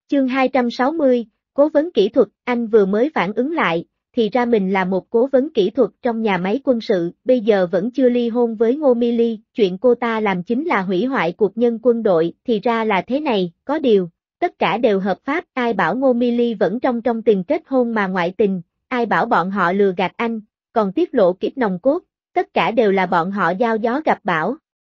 Chương 260, Cố vấn kỹ thuật. Anh vừa mới phản ứng lại, thì ra mình là một cố vấn kỹ thuật trong nhà máy quân sự, bây giờ vẫn chưa ly hôn với Ngô My Ly, chuyện cô ta làm chính là hủy hoại cuộc nhân quân đội, thì ra là thế này, có điều, tất cả đều hợp pháp, ai bảo Ngô My Ly vẫn trong tình kết hôn mà ngoại tình, ai bảo bọn họ lừa gạt anh, còn tiết lộ kiếp nòng cốt, tất cả đều là bọn họ gieo gió gặp bão.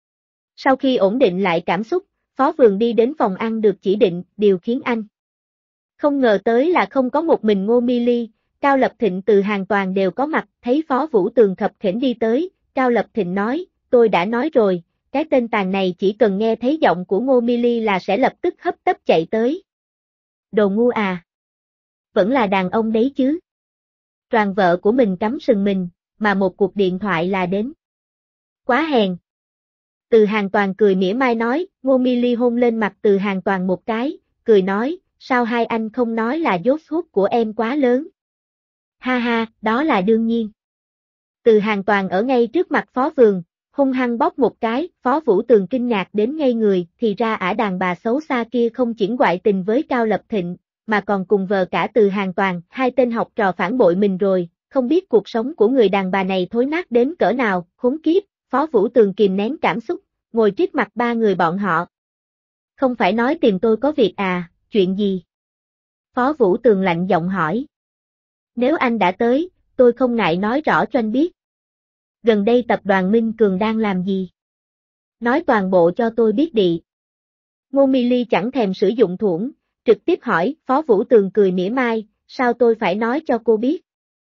Sau khi ổn định lại cảm xúc, Phó Vườn đi đến phòng ăn được chỉ định, điều khiến anh không ngờ tới là không có một mình Ngô My Ly, Cao Lập Thịnh Từ Hàng Toàn đều có mặt, thấy Phó Vũ Tường khập khểnh đi tới, Cao Lập Thịnh nói, tôi đã nói rồi, cái tên tàn này chỉ cần nghe thấy giọng của Ngô My Ly là sẽ lập tức hấp tấp chạy tới. Đồ ngu à! Vẫn là đàn ông đấy chứ. Toàn vợ của mình cắm sừng mình, mà một cuộc điện thoại là đến. Quá hèn. Từ Hàng Toàn cười mỉa mai nói, Ngô My Ly hôn lên mặt Từ Hàng Toàn một cái, cười nói, sao hai anh không nói là dốt hút của em quá lớn. Ha ha, đó là đương nhiên. Từ Hàng Toàn ở ngay trước mặt Phó Vườn, hung hăng bóp một cái, Phó Vũ Tường kinh ngạc đến ngây người, thì ra ả đàn bà xấu xa kia không chỉ ngoại tình với Cao Lập Thịnh, mà còn cùng vợ cả Từ Hàng Toàn, hai tên học trò phản bội mình rồi, không biết cuộc sống của người đàn bà này thối nát đến cỡ nào, khốn kiếp, Phó Vũ Tường kìm nén cảm xúc, ngồi trước mặt ba người bọn họ. Không phải nói tìm tôi có việc à, chuyện gì? Phó Vũ Tường lạnh giọng hỏi. Nếu anh đã tới, tôi không ngại nói rõ cho anh biết. Gần đây tập đoàn Minh Cường đang làm gì? Nói toàn bộ cho tôi biết đi. Ngô My Ly chẳng thèm sử dụng thuẫn, trực tiếp hỏi, Phó Vũ Tường cười mỉa mai, sao tôi phải nói cho cô biết?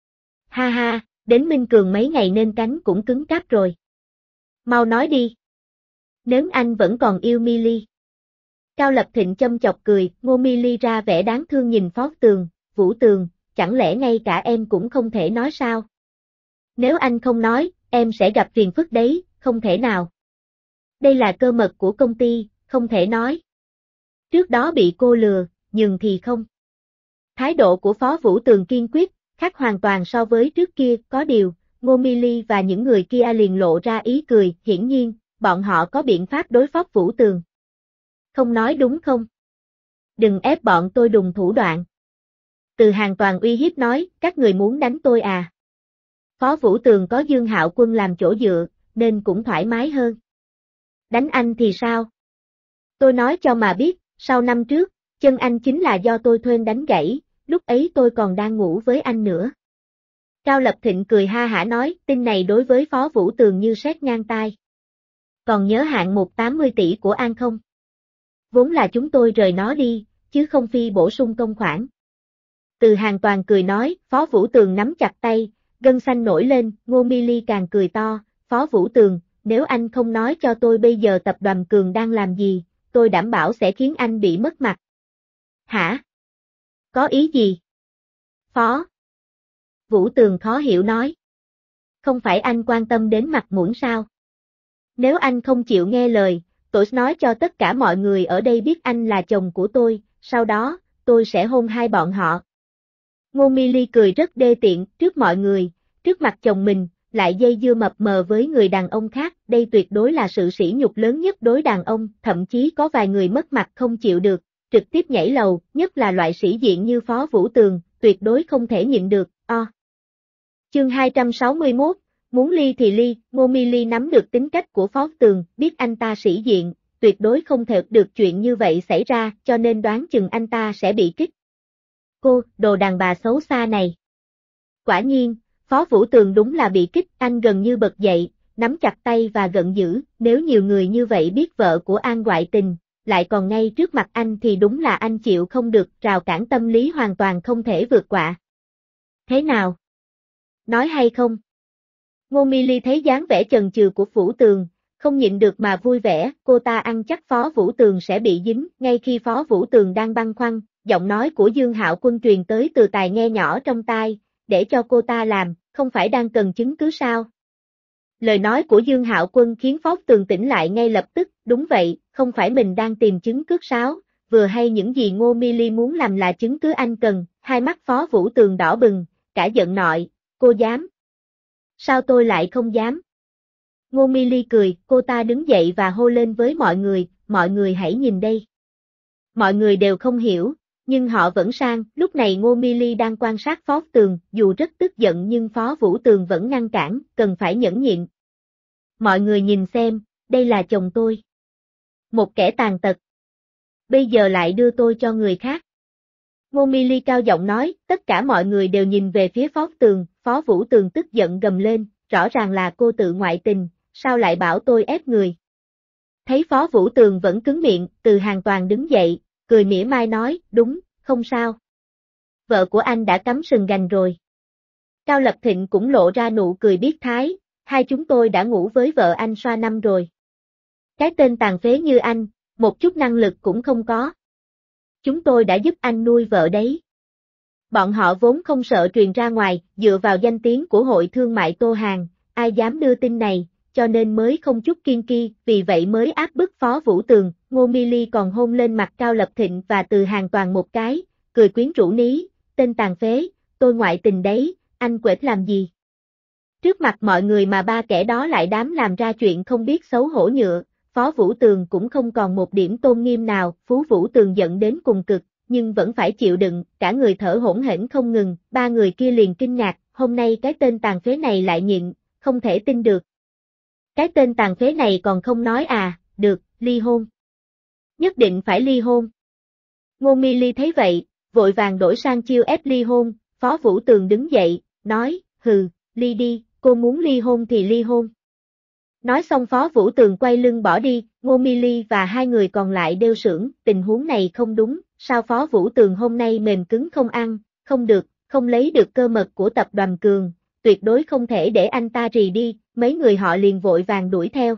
Ha ha, đến Minh Cường mấy ngày nên cánh cũng cứng cáp rồi. Mau nói đi. Nếu anh vẫn còn yêu My Ly. Cao Lập Thịnh châm chọc cười, Ngô My Ly ra vẻ đáng thương nhìn Phó Tường, Vũ Tường, chẳng lẽ ngay cả em cũng không thể nói sao? Nếu anh không nói, em sẽ gặp phiền phức đấy, không thể nào. Đây là cơ mật của công ty, không thể nói. Trước đó bị cô lừa, nhưng thì không. Thái độ của Phó Vũ Tường kiên quyết, khác hoàn toàn so với trước kia, có điều, Ngô My Ly và những người kia liền lộ ra ý cười, hiển nhiên, bọn họ có biện pháp đối phó Vũ Tường. Không nói đúng không? Đừng ép bọn tôi đùng thủ đoạn. Từ Hàng Toàn uy hiếp nói, các người muốn đánh tôi à? Phó Vũ Tường có Dương Hạo Quân làm chỗ dựa, nên cũng thoải mái hơn. Đánh anh thì sao? Tôi nói cho mà biết, sau năm trước, chân anh chính là do tôi thuê đánh gãy, lúc ấy tôi còn đang ngủ với anh nữa. Cao Lập Thịnh cười ha hả nói, tin này đối với Phó Vũ Tường như sét ngang tai. Còn nhớ hạng mục 80 tỷ của An không? Vốn là chúng tôi rời nó đi, chứ không phi bổ sung công khoản. Từ Hàng Toàn cười nói, Phó Vũ Tường nắm chặt tay, gân xanh nổi lên, Ngô My Ly càng cười to, Phó Vũ Tường, nếu anh không nói cho tôi bây giờ tập đoàn Cường đang làm gì, tôi đảm bảo sẽ khiến anh bị mất mặt. Hả? Có ý gì? Phó Vũ Tường khó hiểu nói. Không phải anh quan tâm đến mặt mũi sao? Nếu anh không chịu nghe lời, tôi nói cho tất cả mọi người ở đây biết anh là chồng của tôi, sau đó, tôi sẽ hôn hai bọn họ. Ngô My Ly cười rất đê tiện, trước mọi người, trước mặt chồng mình, lại dây dưa mập mờ với người đàn ông khác, đây tuyệt đối là sự sỉ nhục lớn nhất đối đàn ông, thậm chí có vài người mất mặt không chịu được, trực tiếp nhảy lầu, nhất là loại sĩ diện như Phó Vũ Tường, tuyệt đối không thể nhịn được, Chương 261, muốn ly thì ly, Ngô My Ly nắm được tính cách của Phó Tường, biết anh ta sĩ diện, tuyệt đối không thể được chuyện như vậy xảy ra, cho nên đoán chừng anh ta sẽ bị kích. Cô, đồ đàn bà xấu xa này. Quả nhiên, Phó Vũ Tường đúng là bị kích, anh gần như bật dậy, nắm chặt tay và giận dữ, nếu nhiều người như vậy biết vợ của An ngoại tình, lại còn ngay trước mặt anh thì đúng là anh chịu không được, rào cản tâm lý hoàn toàn không thể vượt qua. Thế nào? Nói hay không? Ngô My Ly thấy dáng vẻ chần chừ của Vũ Tường, không nhịn được mà vui vẻ, cô ta ăn chắc Phó Vũ Tường sẽ bị dính, ngay khi Phó Vũ Tường đang băn khoăn, giọng nói của Dương Hạo Quân truyền tới từ tai nghe nhỏ trong tai, để cho cô ta làm, không phải đang cần chứng cứ sao? Lời nói của Dương Hạo Quân khiến Phó Tường tỉnh lại ngay lập tức, đúng vậy, không phải mình đang tìm chứng cướp sáo, vừa hay những gì Ngô My Ly muốn làm là chứng cứ anh cần, hai mắt Phó Vũ Tường đỏ bừng, cả giận nội, cô dám? Sao tôi lại không dám? Ngô My Ly cười, cô ta đứng dậy và hô lên với mọi người hãy nhìn đây. Mọi người đều không hiểu, Nhưng họ vẫn sang, lúc này Ngô Mi Ly đang quan sát Phó Tường, dù rất tức giận nhưng Phó Vũ Tường vẫn ngăn cản, cần phải nhẫn nhịn. Mọi người nhìn xem, đây là chồng tôi. Một kẻ tàn tật. Bây giờ lại đưa tôi cho người khác. Ngô Mi Ly cao giọng nói, tất cả mọi người đều nhìn về phía Phó Tường, Phó Vũ Tường tức giận gầm lên, rõ ràng là cô tự ngoại tình, sao lại bảo tôi ép người. Thấy Phó Vũ Tường vẫn cứng miệng, Từ Hàng Toàn đứng dậy, cười mỉa mai nói, đúng, không sao. Vợ của anh đã cắm sừng gành rồi. Cao Lập Thịnh cũng lộ ra nụ cười biết thái, hai chúng tôi đã ngủ với vợ anh xoa năm rồi. Cái tên tàn phế như anh, một chút năng lực cũng không có. Chúng tôi đã giúp anh nuôi vợ đấy. Bọn họ vốn không sợ truyền ra ngoài, dựa vào danh tiếng của Hội Thương mại Tô Hàng, ai dám đưa tin này, cho nên mới không chút kiêng kỳ, vì vậy mới áp bức Phó Vũ Tường. Ngô Mi Ly còn hôn lên mặt Cao Lập Thịnh và Từ Hàng Toàn một cái, cười quyến rũ ní, tên tàn phế, tôi ngoại tình đấy, anh quệt làm gì? Trước mặt mọi người mà ba kẻ đó lại dám làm ra chuyện không biết xấu hổ nhựa, Phó Vũ Tường cũng không còn một điểm tôn nghiêm nào, Phú Vũ Tường giận đến cùng cực, nhưng vẫn phải chịu đựng, cả người thở hổn hển không ngừng, ba người kia liền kinh ngạc, hôm nay cái tên tàn phế này lại nhịn, không thể tin được. Cái tên tàn phế này còn không nói à, được, ly hôn. Nhất định phải ly hôn. Ngô Mi Ly thấy vậy, vội vàng đổi sang chiêu ép ly hôn, Phó Vũ Tường đứng dậy, nói, hừ, ly đi, cô muốn ly hôn thì ly hôn. Nói xong Phó Vũ Tường quay lưng bỏ đi, Ngô Mi Ly và hai người còn lại đều sưởng, tình huống này không đúng, sao Phó Vũ Tường hôm nay mềm cứng không ăn, không được, không lấy được cơ mật của tập đoàn Cường, tuyệt đối không thể để anh ta rì đi, mấy người họ liền vội vàng đuổi theo.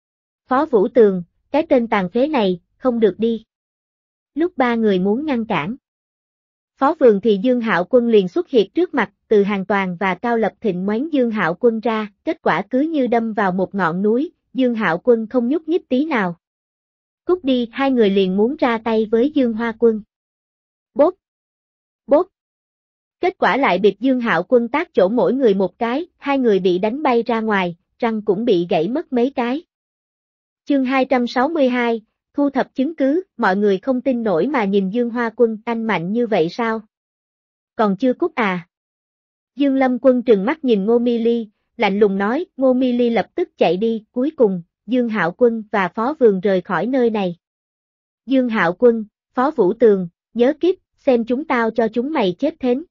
Phó Vũ Tường, cái tên tàn phế này, không được đi. Lúc ba người muốn ngăn cản. Phó Vườn thì Dương Hạo Quân liền xuất hiện trước mặt, Từ Hàng Toàn và Cao Lập Thịnh ngoán Dương Hạo Quân ra, kết quả cứ như đâm vào một ngọn núi, Dương Hạo Quân không nhúc nhích tí nào. Cút đi, hai người liền muốn ra tay với Dương Hoa Quân. Bốp! Bốp! Kết quả lại bị Dương Hạo Quân tác chỗ mỗi người một cái, hai người bị đánh bay ra ngoài, răng cũng bị gãy mất mấy cái. Chương 262, thu thập chứng cứ, mọi người không tin nổi mà nhìn Dương Hoa Quân, anh mạnh như vậy sao? Còn chưa cút à? Dương Lâm Quân trừng mắt nhìn Ngô Mi Ly, lạnh lùng nói, Ngô Mi Ly lập tức chạy đi, cuối cùng, Dương Hạo Quân và Phó Vườn rời khỏi nơi này. Dương Hạo Quân, Phó Vũ Tường, nhớ kiếp, xem chúng tao cho chúng mày chết thến.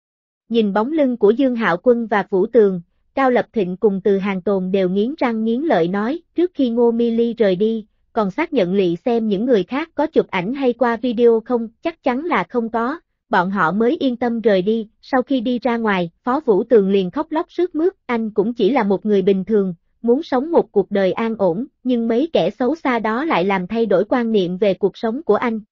Nhìn bóng lưng của Dương Hạo Quân và Vũ Tường, Cao Lập Thịnh cùng Từ Hàng Tồn đều nghiến răng nghiến lợi nói, trước khi Ngô Mi Ly rời đi, còn xác nhận lị xem những người khác có chụp ảnh hay qua video không, chắc chắn là không có, bọn họ mới yên tâm rời đi, sau khi đi ra ngoài, Phó Vũ Tường liền khóc lóc sướt mướt, anh cũng chỉ là một người bình thường, muốn sống một cuộc đời an ổn, nhưng mấy kẻ xấu xa đó lại làm thay đổi quan niệm về cuộc sống của anh.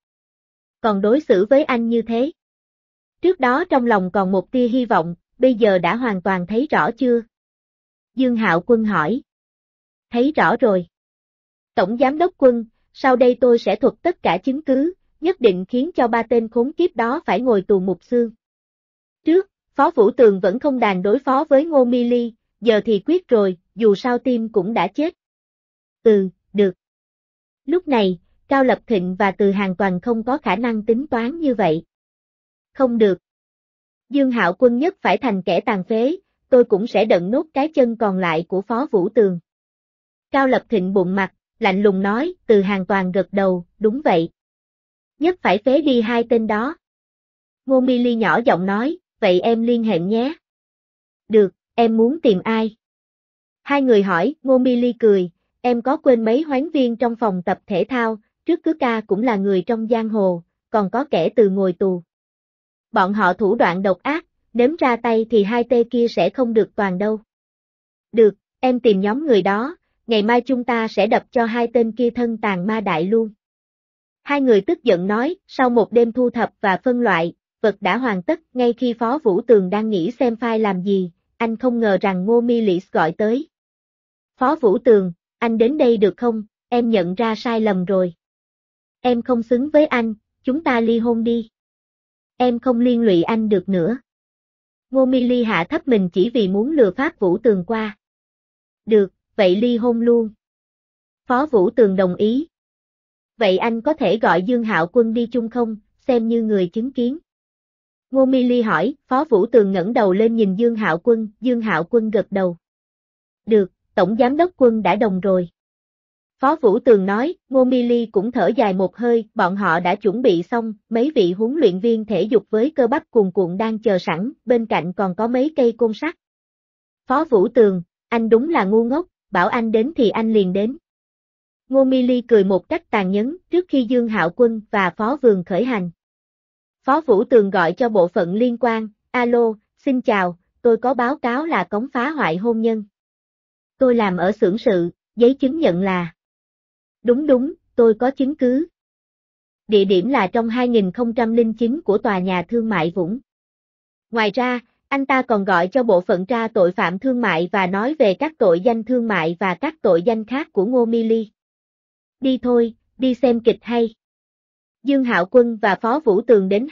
Còn đối xử với anh như thế. Trước đó trong lòng còn một tia hy vọng, bây giờ đã hoàn toàn thấy rõ chưa? Dương Hạo Quân hỏi. Thấy rõ rồi. Tổng Giám đốc Quân, sau đây tôi sẽ thuật tất cả chứng cứ, nhất định khiến cho ba tên khốn kiếp đó phải ngồi tù mục xương. Trước, Phó Vũ Tường vẫn không đàn đối phó với Ngô Mi Ly, giờ thì quyết rồi, dù sao tim cũng đã chết. Được. Lúc này, Cao Lập Thịnh và Từ Hàng Toàn không có khả năng tính toán như vậy. Không được. Dương Hạo Quân nhất phải thành kẻ tàn phế, tôi cũng sẽ đận nốt cái chân còn lại của Phó Vũ Tường. Cao Lập Thịnh bụng mặt, lạnh lùng nói, Từ Hàng Toàn gật đầu, đúng vậy. Nhất phải phế đi hai tên đó. Ngô Mi Ly nhỏ giọng nói, vậy em liên hệ nhé. Được, em muốn tìm ai? Hai người hỏi, Ngô Mi Ly cười, em có quên mấy huấn viên trong phòng tập thể thao, trước cứ ca cũng là người trong giang hồ, còn có kẻ từ ngồi tù. Bọn họ thủ đoạn độc ác, nếm ra tay thì hai tên kia sẽ không được toàn đâu. Được, em tìm nhóm người đó, ngày mai chúng ta sẽ đập cho hai tên kia thân tàn ma đại luôn. Hai người tức giận nói, sau một đêm thu thập và phân loại, vật đã hoàn tất, ngay khi Phó Vũ Tường đang nghĩ xem file làm gì, anh không ngờ rằng Ngô Mi Ly gọi tới. Phó Vũ Tường, anh đến đây được không, em nhận ra sai lầm rồi. Em không xứng với anh, chúng ta ly hôn đi. Em không liên lụy anh được nữa. Ngô Mi Ly hạ thấp mình chỉ vì muốn lừa phạt Vũ Tường qua. Được, vậy ly hôn luôn. Phó Vũ Tường đồng ý. Vậy anh có thể gọi Dương Hạo Quân đi chung không, xem như người chứng kiến. Ngô Mi Ly hỏi, Phó Vũ Tường ngẩng đầu lên nhìn Dương Hạo Quân gật đầu. Được, Tổng Giám đốc Quân đã đồng rồi. Phó Vũ Tường nói, Ngô Mi Ly cũng thở dài một hơi, bọn họ đã chuẩn bị xong, mấy vị huấn luyện viên thể dục với cơ bắp cuồn cuộn đang chờ sẵn, bên cạnh còn có mấy cây côn sắt. Phó Vũ Tường, anh đúng là ngu ngốc, bảo anh đến thì anh liền đến. Ngô Mi Ly cười một cách tàn nhẫn trước khi Dương Hạo Quân và Phó Vườn khởi hành. Phó Vũ Tường gọi cho bộ phận liên quan, alo, xin chào, tôi có báo cáo là cống phá hoại hôn nhân. Tôi làm ở xưởng sự, giấy chứng nhận là. Đúng, tôi có chứng cứ. Địa điểm là trong 2009 của tòa nhà thương mại Vũng. Ngoài ra, anh ta còn gọi cho bộ phận tra tội phạm thương mại và nói về các tội danh thương mại và các tội danh khác của Ngô Mi Ly. Đi thôi, đi xem kịch hay. Dương Hạo Quân và Phó Vũ Tường đến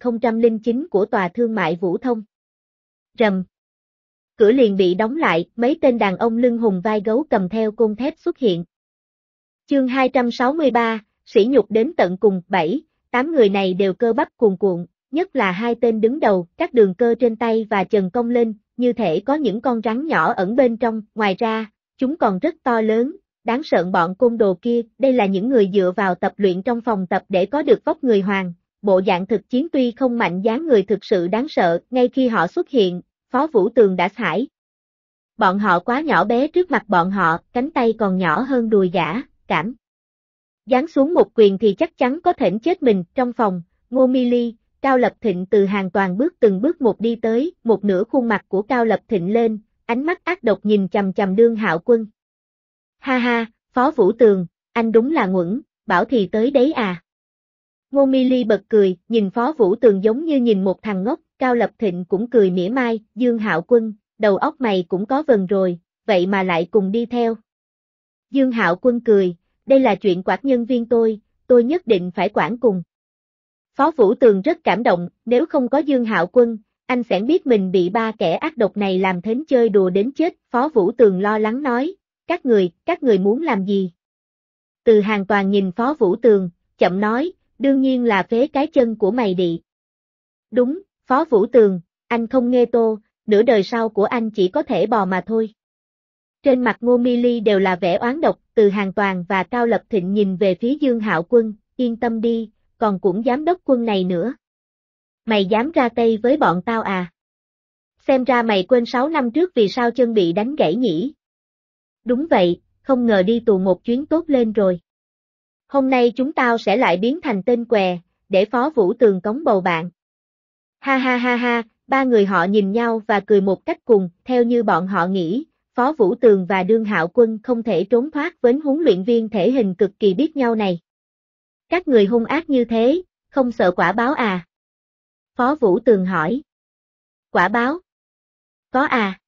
2009 của tòa thương mại Vũ Thông. Rầm. Cửa liền bị đóng lại, mấy tên đàn ông lưng hùm vai gấu cầm theo côn thép xuất hiện. Chương 263, sỉ nhục đến tận cùng, 7, 8 người này đều cơ bắp cuồn cuộn, nhất là hai tên đứng đầu, các đường cơ trên tay và chân cong lên, như thể có những con rắn nhỏ ẩn bên trong, ngoài ra, chúng còn rất to lớn, đáng sợ bọn côn đồ kia, đây là những người dựa vào tập luyện trong phòng tập để có được vóc người hoàng, bộ dạng thực chiến tuy không mạnh dáng người thực sự đáng sợ, ngay khi họ xuất hiện, Phó Vũ Tường đã thải. Bọn họ quá nhỏ bé trước mặt bọn họ, cánh tay còn nhỏ hơn đùi gã, cảm. Giáng xuống một quyền thì chắc chắn có thể chết mình, trong phòng, Ngô Mi Ly, Cao Lập Thịnh từ Hàng Toàn bước từng bước một đi tới, một nửa khuôn mặt của Cao Lập Thịnh lên, ánh mắt ác độc nhìn chằm chằm Dương Hạo Quân. Ha ha, Phó Vũ Tường, anh đúng là nguẩn, bảo thì tới đấy à. Ngô Mi Ly bật cười, nhìn Phó Vũ Tường giống như nhìn một thằng ngốc, Cao Lập Thịnh cũng cười mỉa mai, Dương Hạo Quân, đầu óc mày cũng có vần rồi, vậy mà lại cùng đi theo. Dương Hạo Quân cười, đây là chuyện quản nhân viên tôi nhất định phải quản cùng. Phó Vũ Tường rất cảm động, nếu không có Dương Hạo Quân, anh sẽ biết mình bị ba kẻ ác độc này làm thến chơi đùa đến chết. Phó Vũ Tường lo lắng nói, các người muốn làm gì? Từ Hàng Toàn nhìn Phó Vũ Tường, chậm nói, đương nhiên là phế cái chân của mày đi. Đúng, Phó Vũ Tường, anh không nghe tô, nửa đời sau của anh chỉ có thể bò mà thôi. Trên mặt Ngô Mi Ly đều là vẻ oán độc, Từ Hàng Toàn và Cao Lập Thịnh nhìn về phía Dương Hạo Quân, yên tâm đi, còn cũng giám đốc Quân này nữa. Mày dám ra tay với bọn tao à? Xem ra mày quên 6 năm trước vì sao chân bị đánh gãy nhỉ? Đúng vậy, không ngờ đi tù một chuyến tốt lên rồi. Hôm nay chúng tao sẽ lại biến thành tên què, để Phó Vũ Tường cống bầu bạn. Ha ha ha ha, ba người họ nhìn nhau và cười một cách cùng, theo như bọn họ nghĩ, Phó Vũ Tường và Dương Hạo Quân không thể trốn thoát với huấn luyện viên thể hình cực kỳ biết nhau này. Các người hung ác như thế, không sợ quả báo à? Phó Vũ Tường hỏi. Quả báo? Có à?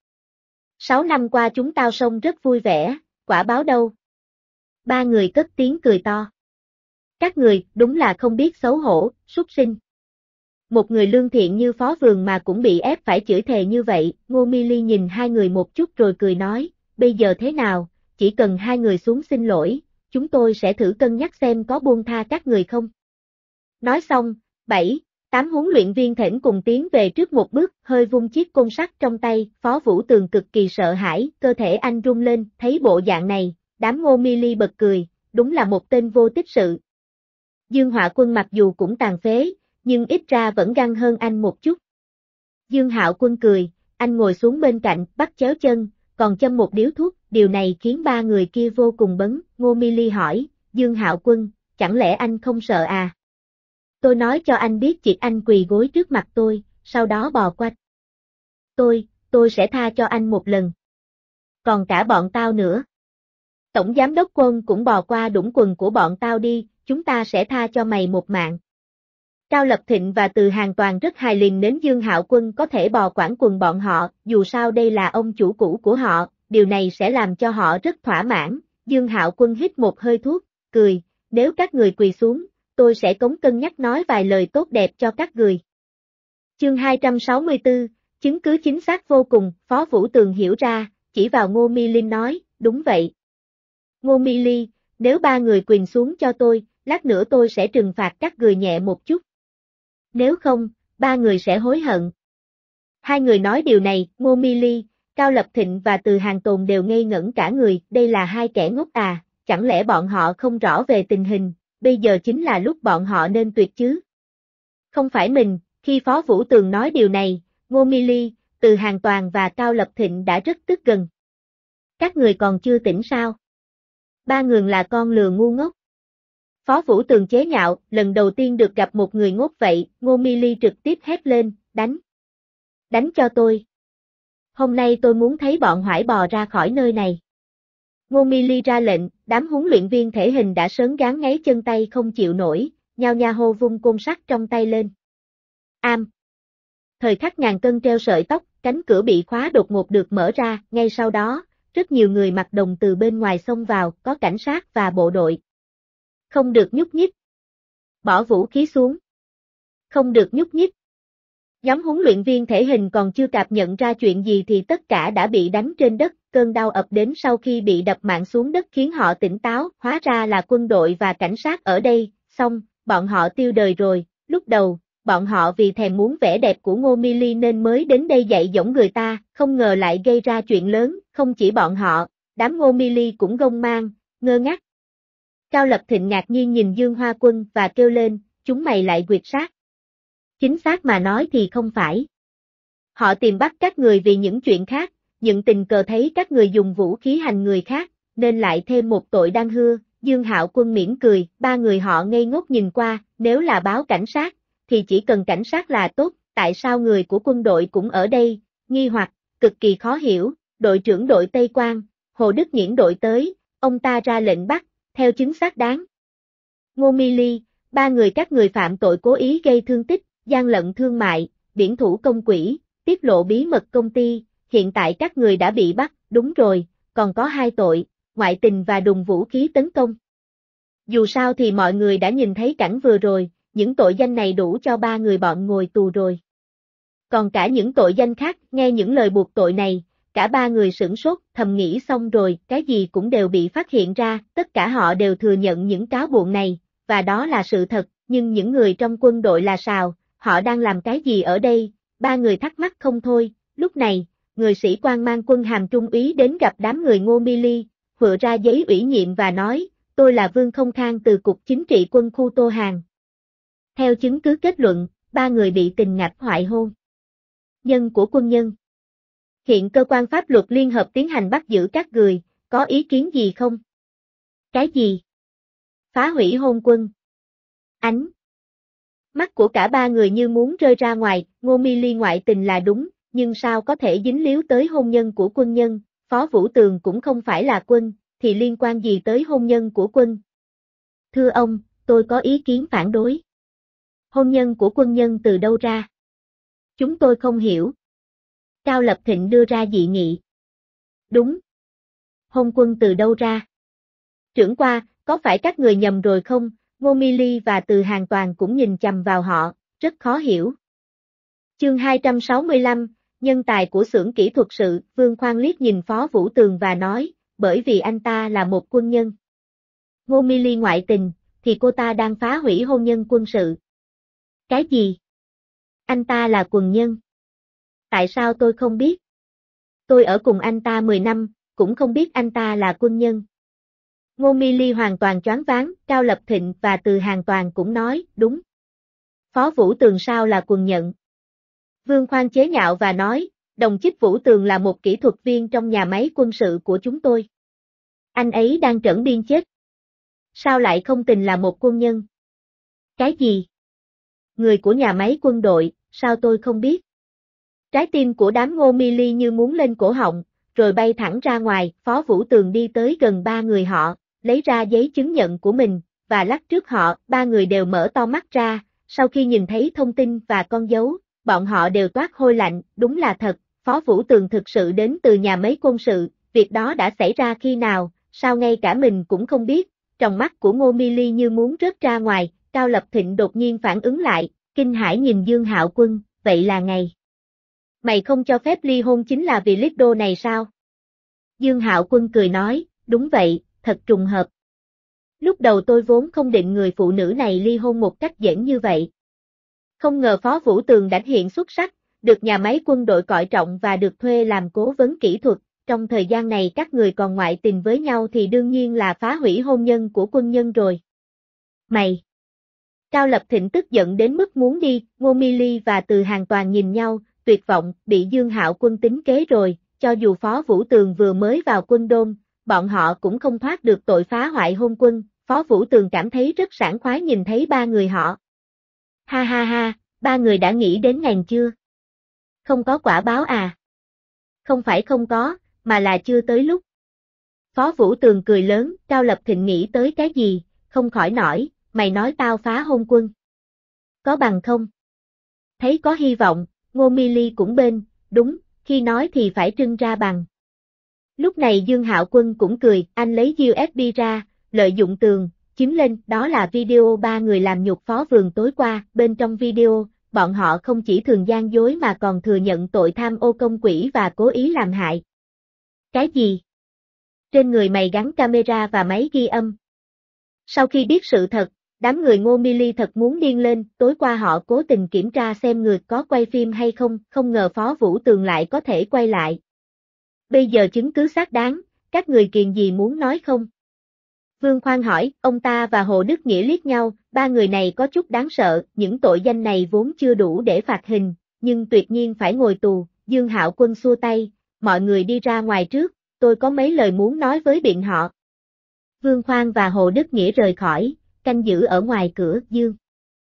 6 năm qua chúng tao sống rất vui vẻ, quả báo đâu? Ba người cất tiếng cười to. Các người, đúng là không biết xấu hổ, súc sinh. Một người lương thiện như Phó Vườn mà cũng bị ép phải chửi thề như vậy, Ngô Mi Ly nhìn hai người một chút rồi cười nói, bây giờ thế nào, chỉ cần hai người xuống xin lỗi, chúng tôi sẽ thử cân nhắc xem có buông tha các người không. Nói xong, 7, 8 huấn luyện viên thỉnh cùng tiến về trước một bước, hơi vung chiếc côn sắt trong tay, Phó Vũ Tường cực kỳ sợ hãi, cơ thể anh rung lên, thấy bộ dạng này, đám Ngô Mi Ly bật cười, đúng là một tên vô tích sự. Dương Hạo Quân mặc dù cũng tàn phế, nhưng ít ra vẫn găng hơn anh một chút. Dương Hạo Quân cười, anh ngồi xuống bên cạnh, bắt chéo chân, còn châm một điếu thuốc, điều này khiến ba người kia vô cùng bấn. Ngô Mi Ly hỏi, Dương Hạo Quân, chẳng lẽ anh không sợ à? Tôi nói cho anh biết chuyện anh quỳ gối trước mặt tôi, sau đó bò qua. Tôi sẽ tha cho anh một lần. Còn cả bọn tao nữa. Tổng giám đốc Quân cũng bò qua đũng quần của bọn tao đi, chúng ta sẽ tha cho mày một mạng. Cao Lập Thịnh và Từ Hàng Toàn rất hài lòng đến Dương Hạo Quân có thể bò quản quần bọn họ, dù sao đây là ông chủ cũ của họ, điều này sẽ làm cho họ rất thỏa mãn. Dương Hạo Quân hít một hơi thuốc, cười, nếu các người quỳ xuống, tôi sẽ cân nhắc nói vài lời tốt đẹp cho các người. Chương 264, chứng cứ chính xác vô cùng, Phó Vũ Tường hiểu ra, chỉ vào Ngô Mi Ly nói, đúng vậy. Ngô Mi Ly, nếu ba người quỳ xuống cho tôi, lát nữa tôi sẽ trừng phạt các người nhẹ một chút. Nếu không, ba người sẽ hối hận. Hai người nói điều này, Ngô Mi Ly, Cao Lập Thịnh và Từ Hàng Tồn đều ngây ngẩn cả người, đây là hai kẻ ngốc à, chẳng lẽ bọn họ không rõ về tình hình, bây giờ chính là lúc bọn họ nên tuyệt chứ. Không phải mình, khi Phó Vũ Tường nói điều này, Ngô Mi Ly, Từ Hàng Toàn và Cao Lập Thịnh đã rất tức gần. Các người còn chưa tỉnh sao? Ba người là con lừa ngu ngốc. Phó Vũ Tường chế nhạo, lần đầu tiên được gặp một người ngốc vậy, Ngô Mi Ly trực tiếp hét lên, đánh. Đánh cho tôi. Hôm nay tôi muốn thấy bọn hoải bò ra khỏi nơi này. Ngô Mi Ly ra lệnh, đám huấn luyện viên thể hình đã sớm gán ngáy chân tay không chịu nổi, nhao nhao hô vung côn sắt trong tay lên. Thời khắc ngàn cân treo sợi tóc, cánh cửa bị khóa đột ngột được mở ra, ngay sau đó, rất nhiều người mặc đồng từ bên ngoài xông vào, có cảnh sát và bộ đội. Không được nhúc nhích. Bỏ vũ khí xuống. Không được nhúc nhích. Nhóm huấn luyện viên thể hình còn chưa cảm nhận ra chuyện gì thì tất cả đã bị đánh trên đất, cơn đau ập đến sau khi bị đập mạng xuống đất khiến họ tỉnh táo, hóa ra là quân đội và cảnh sát ở đây, xong, bọn họ tiêu đời rồi, lúc đầu, bọn họ vì thèm muốn vẻ đẹp của Ngô Mi Ly nên mới đến đây dạy dỗ người ta, không ngờ lại gây ra chuyện lớn, không chỉ bọn họ, đám Ngô Mi Ly cũng gông mang, ngơ ngác. Cao Lập Thịnh ngạc nhiên nhìn Dương Hoa Quân và kêu lên, chúng mày lại quyệt sát. Chính xác mà nói thì không phải. Họ tìm bắt các người vì những chuyện khác, nhưng tình cờ thấy các người dùng vũ khí hành người khác, nên lại thêm một tội đang hưa, Dương Hạo Quân mỉm cười, ba người họ ngây ngốc nhìn qua, nếu là báo cảnh sát, thì chỉ cần cảnh sát là tốt, tại sao người của quân đội cũng ở đây, nghi hoặc, cực kỳ khó hiểu, đội trưởng đội Tây Quang, Hồ Đức Nghiễn đội tới, ông ta ra lệnh bắt, theo chứng xác đáng. Ngô Mi Ly, ba người các người phạm tội cố ý gây thương tích, gian lận thương mại, biển thủ công quỹ, tiết lộ bí mật công ty, hiện tại các người đã bị bắt, đúng rồi, còn có hai tội, ngoại tình và đùng vũ khí tấn công. Dù sao thì mọi người đã nhìn thấy cảnh vừa rồi, những tội danh này đủ cho ba người bọn ngồi tù rồi. Còn cả những tội danh khác, nghe những lời buộc tội này, cả ba người sửng sốt, thầm nghĩ xong rồi, cái gì cũng đều bị phát hiện ra, tất cả họ đều thừa nhận những cáo buộc này, và đó là sự thật, nhưng những người trong quân đội là sao, họ đang làm cái gì ở đây, ba người thắc mắc không thôi, lúc này, người sĩ quan mang quân hàm trung úy đến gặp đám người Ngô Mi Ly, hựa ra giấy ủy nhiệm và nói, tôi là Vương Không Khang từ Cục Chính trị quân khu Tô Hàng. Theo chứng cứ kết luận, ba người bị tình ngạch hoại hôn. Nhân của quân nhân. Hiện cơ quan pháp luật liên hợp tiến hành bắt giữ các người, có ý kiến gì không? Cái gì? Phá hủy hôn quân. Ánh. Mắt của cả ba người như muốn rơi ra ngoài, Ngô Mi Ly ngoại tình là đúng, nhưng sao có thể dính líu tới hôn nhân của quân nhân, Phó Vũ Tường cũng không phải là quân, thì liên quan gì tới hôn nhân của quân? Thưa ông, tôi có ý kiến phản đối. Hôn nhân của quân nhân từ đâu ra? Chúng tôi không hiểu. Cao Lập Thịnh đưa ra dị nghị. Đúng. Hôn quân từ đâu ra? Trưởng qua, có phải các người nhầm rồi không? Ngô Mi Ly và Từ Hàng Toàn cũng nhìn chằm vào họ, rất khó hiểu. Chương 265, nhân tài của xưởng kỹ thuật sự, Vương Khoan liếc nhìn Phó Vũ Tường và nói, bởi vì anh ta là một quân nhân. Ngô Mi Ly ngoại tình, thì cô ta đang phá hủy hôn nhân quân sự. Cái gì? Anh ta là quân nhân. Tại sao tôi không biết? Tôi ở cùng anh ta 10 năm, cũng không biết anh ta là quân nhân. Ngô Mi Ly hoàn toàn choáng váng, Cao Lập Thịnh và Từ Hàng Toàn cũng nói, đúng. Phó Vũ Tường sao là quân nhận? Vương Khoan chế nhạo và nói, đồng chí Vũ Tường là một kỹ thuật viên trong nhà máy quân sự của chúng tôi. Anh ấy đang trẫn điên chết. Sao lại không tình là một quân nhân? Cái gì? Người của nhà máy quân đội, sao tôi không biết? Trái tim của đám Ngô Mi Ly như muốn lên cổ họng, rồi bay thẳng ra ngoài, Phó Vũ Tường đi tới gần ba người họ, lấy ra giấy chứng nhận của mình, và lắc trước họ, ba người đều mở to mắt ra, sau khi nhìn thấy thông tin và con dấu, bọn họ đều toát hôi lạnh, đúng là thật, Phó Vũ Tường thực sự đến từ nhà máy quân sự, việc đó đã xảy ra khi nào, sao ngay cả mình cũng không biết, trong mắt của Ngô Mi Ly như muốn rớt ra ngoài, Cao Lập Thịnh đột nhiên phản ứng lại, kinh hãi nhìn Dương Hạo Quân, vậy là ngày. Mày không cho phép ly hôn chính là vì lít đô này sao? Dương Hạo Quân cười nói, đúng vậy, thật trùng hợp. Lúc đầu tôi vốn không định người phụ nữ này ly hôn một cách dễ như vậy. Không ngờ Phó Vũ Tường đã hiện xuất sắc, được nhà máy quân đội coi trọng và được thuê làm cố vấn kỹ thuật. Trong thời gian này các người còn ngoại tình với nhau thì đương nhiên là phá hủy hôn nhân của quân nhân rồi. Mày! Cao Lập Thịnh tức giận đến mức muốn đi, Ngô Mi Ly và Từ Hàng Toàn nhìn nhau, tuyệt vọng, bị Dương Hạo Quân tính kế rồi, cho dù Phó Vũ Tường vừa mới vào quân đôn, bọn họ cũng không thoát được tội phá hoại hôn quân, Phó Vũ Tường cảm thấy rất sảng khoái nhìn thấy ba người họ. Ha ha ha, ba người đã nghĩ đến ngàn chưa? Không có quả báo à? Không phải không có, mà là chưa tới lúc. Phó Vũ Tường cười lớn, Cao Lập Thịnh nghĩ tới cái gì, không khỏi nổi, mày nói tao phá hôn quân. Có bằng không? Thấy có hy vọng, Ngô Mi Ly cũng bên, đúng, khi nói thì phải trưng ra bằng. Lúc này Dương Hạo Quân cũng cười, anh lấy USB ra, lợi dụng tường, chiếm lên, đó là video ba người làm nhục Phó Vườn tối qua, bên trong video, bọn họ không chỉ thường gian dối mà còn thừa nhận tội tham ô công quỹ và cố ý làm hại. Cái gì? Trên người mày gắn camera và máy ghi âm. Sau khi biết sự thật, đám người Ngô Mi Ly thật muốn điên lên, tối qua họ cố tình kiểm tra xem người có quay phim hay không, không ngờ Phó Vũ Tường lại có thể quay lại. Bây giờ chứng cứ xác đáng, các người kiền gì muốn nói không? Vương Khoan hỏi, ông ta và Hồ Đức Nghĩa liếc nhau, ba người này có chút đáng sợ, những tội danh này vốn chưa đủ để phạt hình, nhưng tuyệt nhiên phải ngồi tù, Dương Hạo Quân xua tay, mọi người đi ra ngoài trước, tôi có mấy lời muốn nói với biện họ. Vương Khoan và Hồ Đức Nghĩa rời khỏi, canh giữ ở ngoài cửa, Dương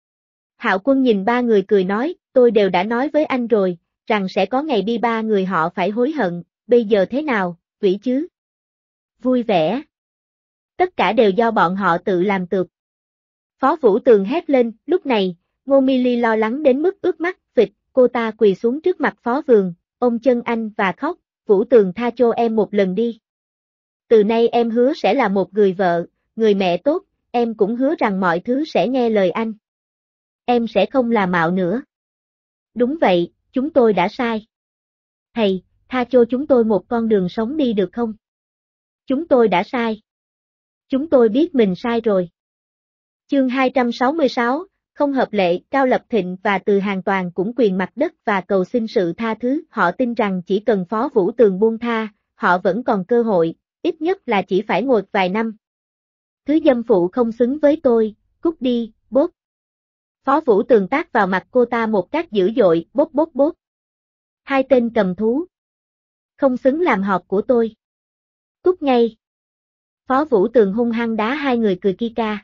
Hạo Quân nhìn ba người cười nói, tôi đều đã nói với anh rồi, rằng sẽ có ngày đi ba người họ phải hối hận, bây giờ thế nào, vĩ chứ? Vui vẻ. Tất cả đều do bọn họ tự làm tược. Phó Vũ Tường hét lên, lúc này, Ngô Mi Ly lo lắng đến mức ướt mắt, phịch, cô ta quỳ xuống trước mặt Phó Vườn, ôm chân anh và khóc, Vũ Tường tha cho em một lần đi. Từ nay em hứa sẽ là một người vợ, người mẹ tốt, em cũng hứa rằng mọi thứ sẽ nghe lời anh. Em sẽ không làm mạo nữa. Đúng vậy, chúng tôi đã sai. Thầy, tha cho chúng tôi một con đường sống đi được không? Chúng tôi đã sai. Chúng tôi biết mình sai rồi. Chương 266, không hợp lệ, Cao Lập Thịnh và Từ Hàng Toàn cũng quỳ mặt đất và cầu xin sự tha thứ, họ tin rằng chỉ cần Phó Vũ Tường buông tha, họ vẫn còn cơ hội, ít nhất là chỉ phải ngồi vài năm. Thứ dâm phụ không xứng với tôi, cút đi, bốp. Phó Vũ Tường tát vào mặt cô ta một cái dữ dội, bốp bốp bốp. Hai tên cầm thú. Không xứng làm họp của tôi. Cút ngay. Phó Vũ Tường hung hăng đá hai người cười ki ca.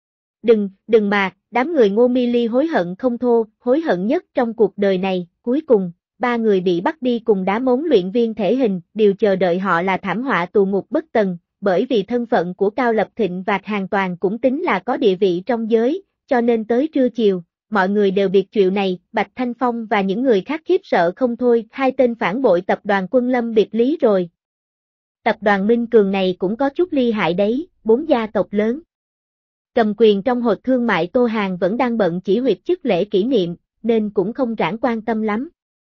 Đừng mà, đám người Ngô Mi Ly hối hận không thô, hối hận nhất trong cuộc đời này, cuối cùng, ba người bị bắt đi cùng đá mống luyện viên thể hình, điều chờ đợi họ là thảm họa tù ngục bất tần, bởi vì thân phận của Cao Lập Thịnh và Hàng Toàn cũng tính là có địa vị trong giới, cho nên tới trưa chiều, mọi người đều biết chuyện này, Bạch Thanh Phong và những người khác khiếp sợ không thôi, hai tên phản bội tập đoàn Quân Lâm biệt lý rồi. Tập đoàn Minh Cường này cũng có chút ly hại đấy, 4 gia tộc lớn. Cầm quyền trong Hội Thương mại Tô Hàn vẫn đang bận chỉ huyệt chức lễ kỷ niệm, nên cũng không rảnh quan tâm lắm.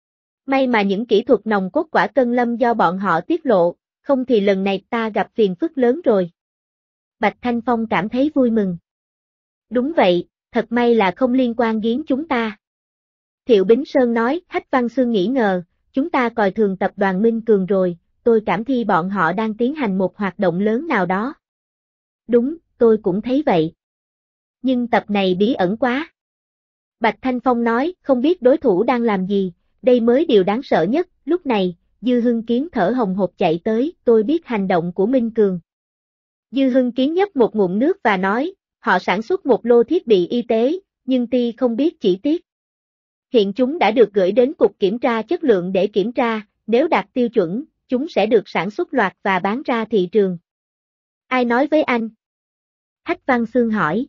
May mà những kỹ thuật nòng cốt quả Cân Lâm do bọn họ tiết lộ, không thì lần này ta gặp phiền phức lớn rồi. Bạch Thanh Phong cảm thấy vui mừng. Đúng vậy, thật may là không liên quan đến chúng ta. Thiệu Bính Sơn nói, Hách Văn Sương nghĩ ngờ, chúng ta coi thường tập đoàn Minh Cường rồi, tôi cảm thi bọn họ đang tiến hành một hoạt động lớn nào đó. Đúng, tôi cũng thấy vậy. Nhưng tập này bí ẩn quá. Bạch Thanh Phong nói, không biết đối thủ đang làm gì, đây mới điều đáng sợ nhất, lúc này, Dư Hưng Kiến thở hồng hộc chạy tới, tôi biết hành động của Minh Cường. Dư Hưng Kiến nhấp một ngụm nước và nói, họ sản xuất một lô thiết bị y tế, nhưng ty không biết chi tiết. Hiện chúng đã được gửi đến Cục Kiểm tra Chất lượng để kiểm tra, nếu đạt tiêu chuẩn, chúng sẽ được sản xuất loạt và bán ra thị trường. Ai nói với anh? Hách Văn Sương hỏi.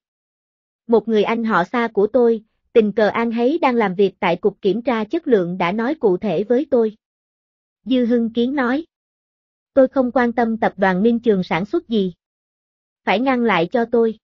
Một người anh họ xa của tôi, tình cờ An Hấy đang làm việc tại Cục Kiểm tra Chất lượng đã nói cụ thể với tôi. Dư Hưng Kiến nói. Tôi không quan tâm tập đoàn Minh Trường sản xuất gì. Phải ngăn lại cho tôi.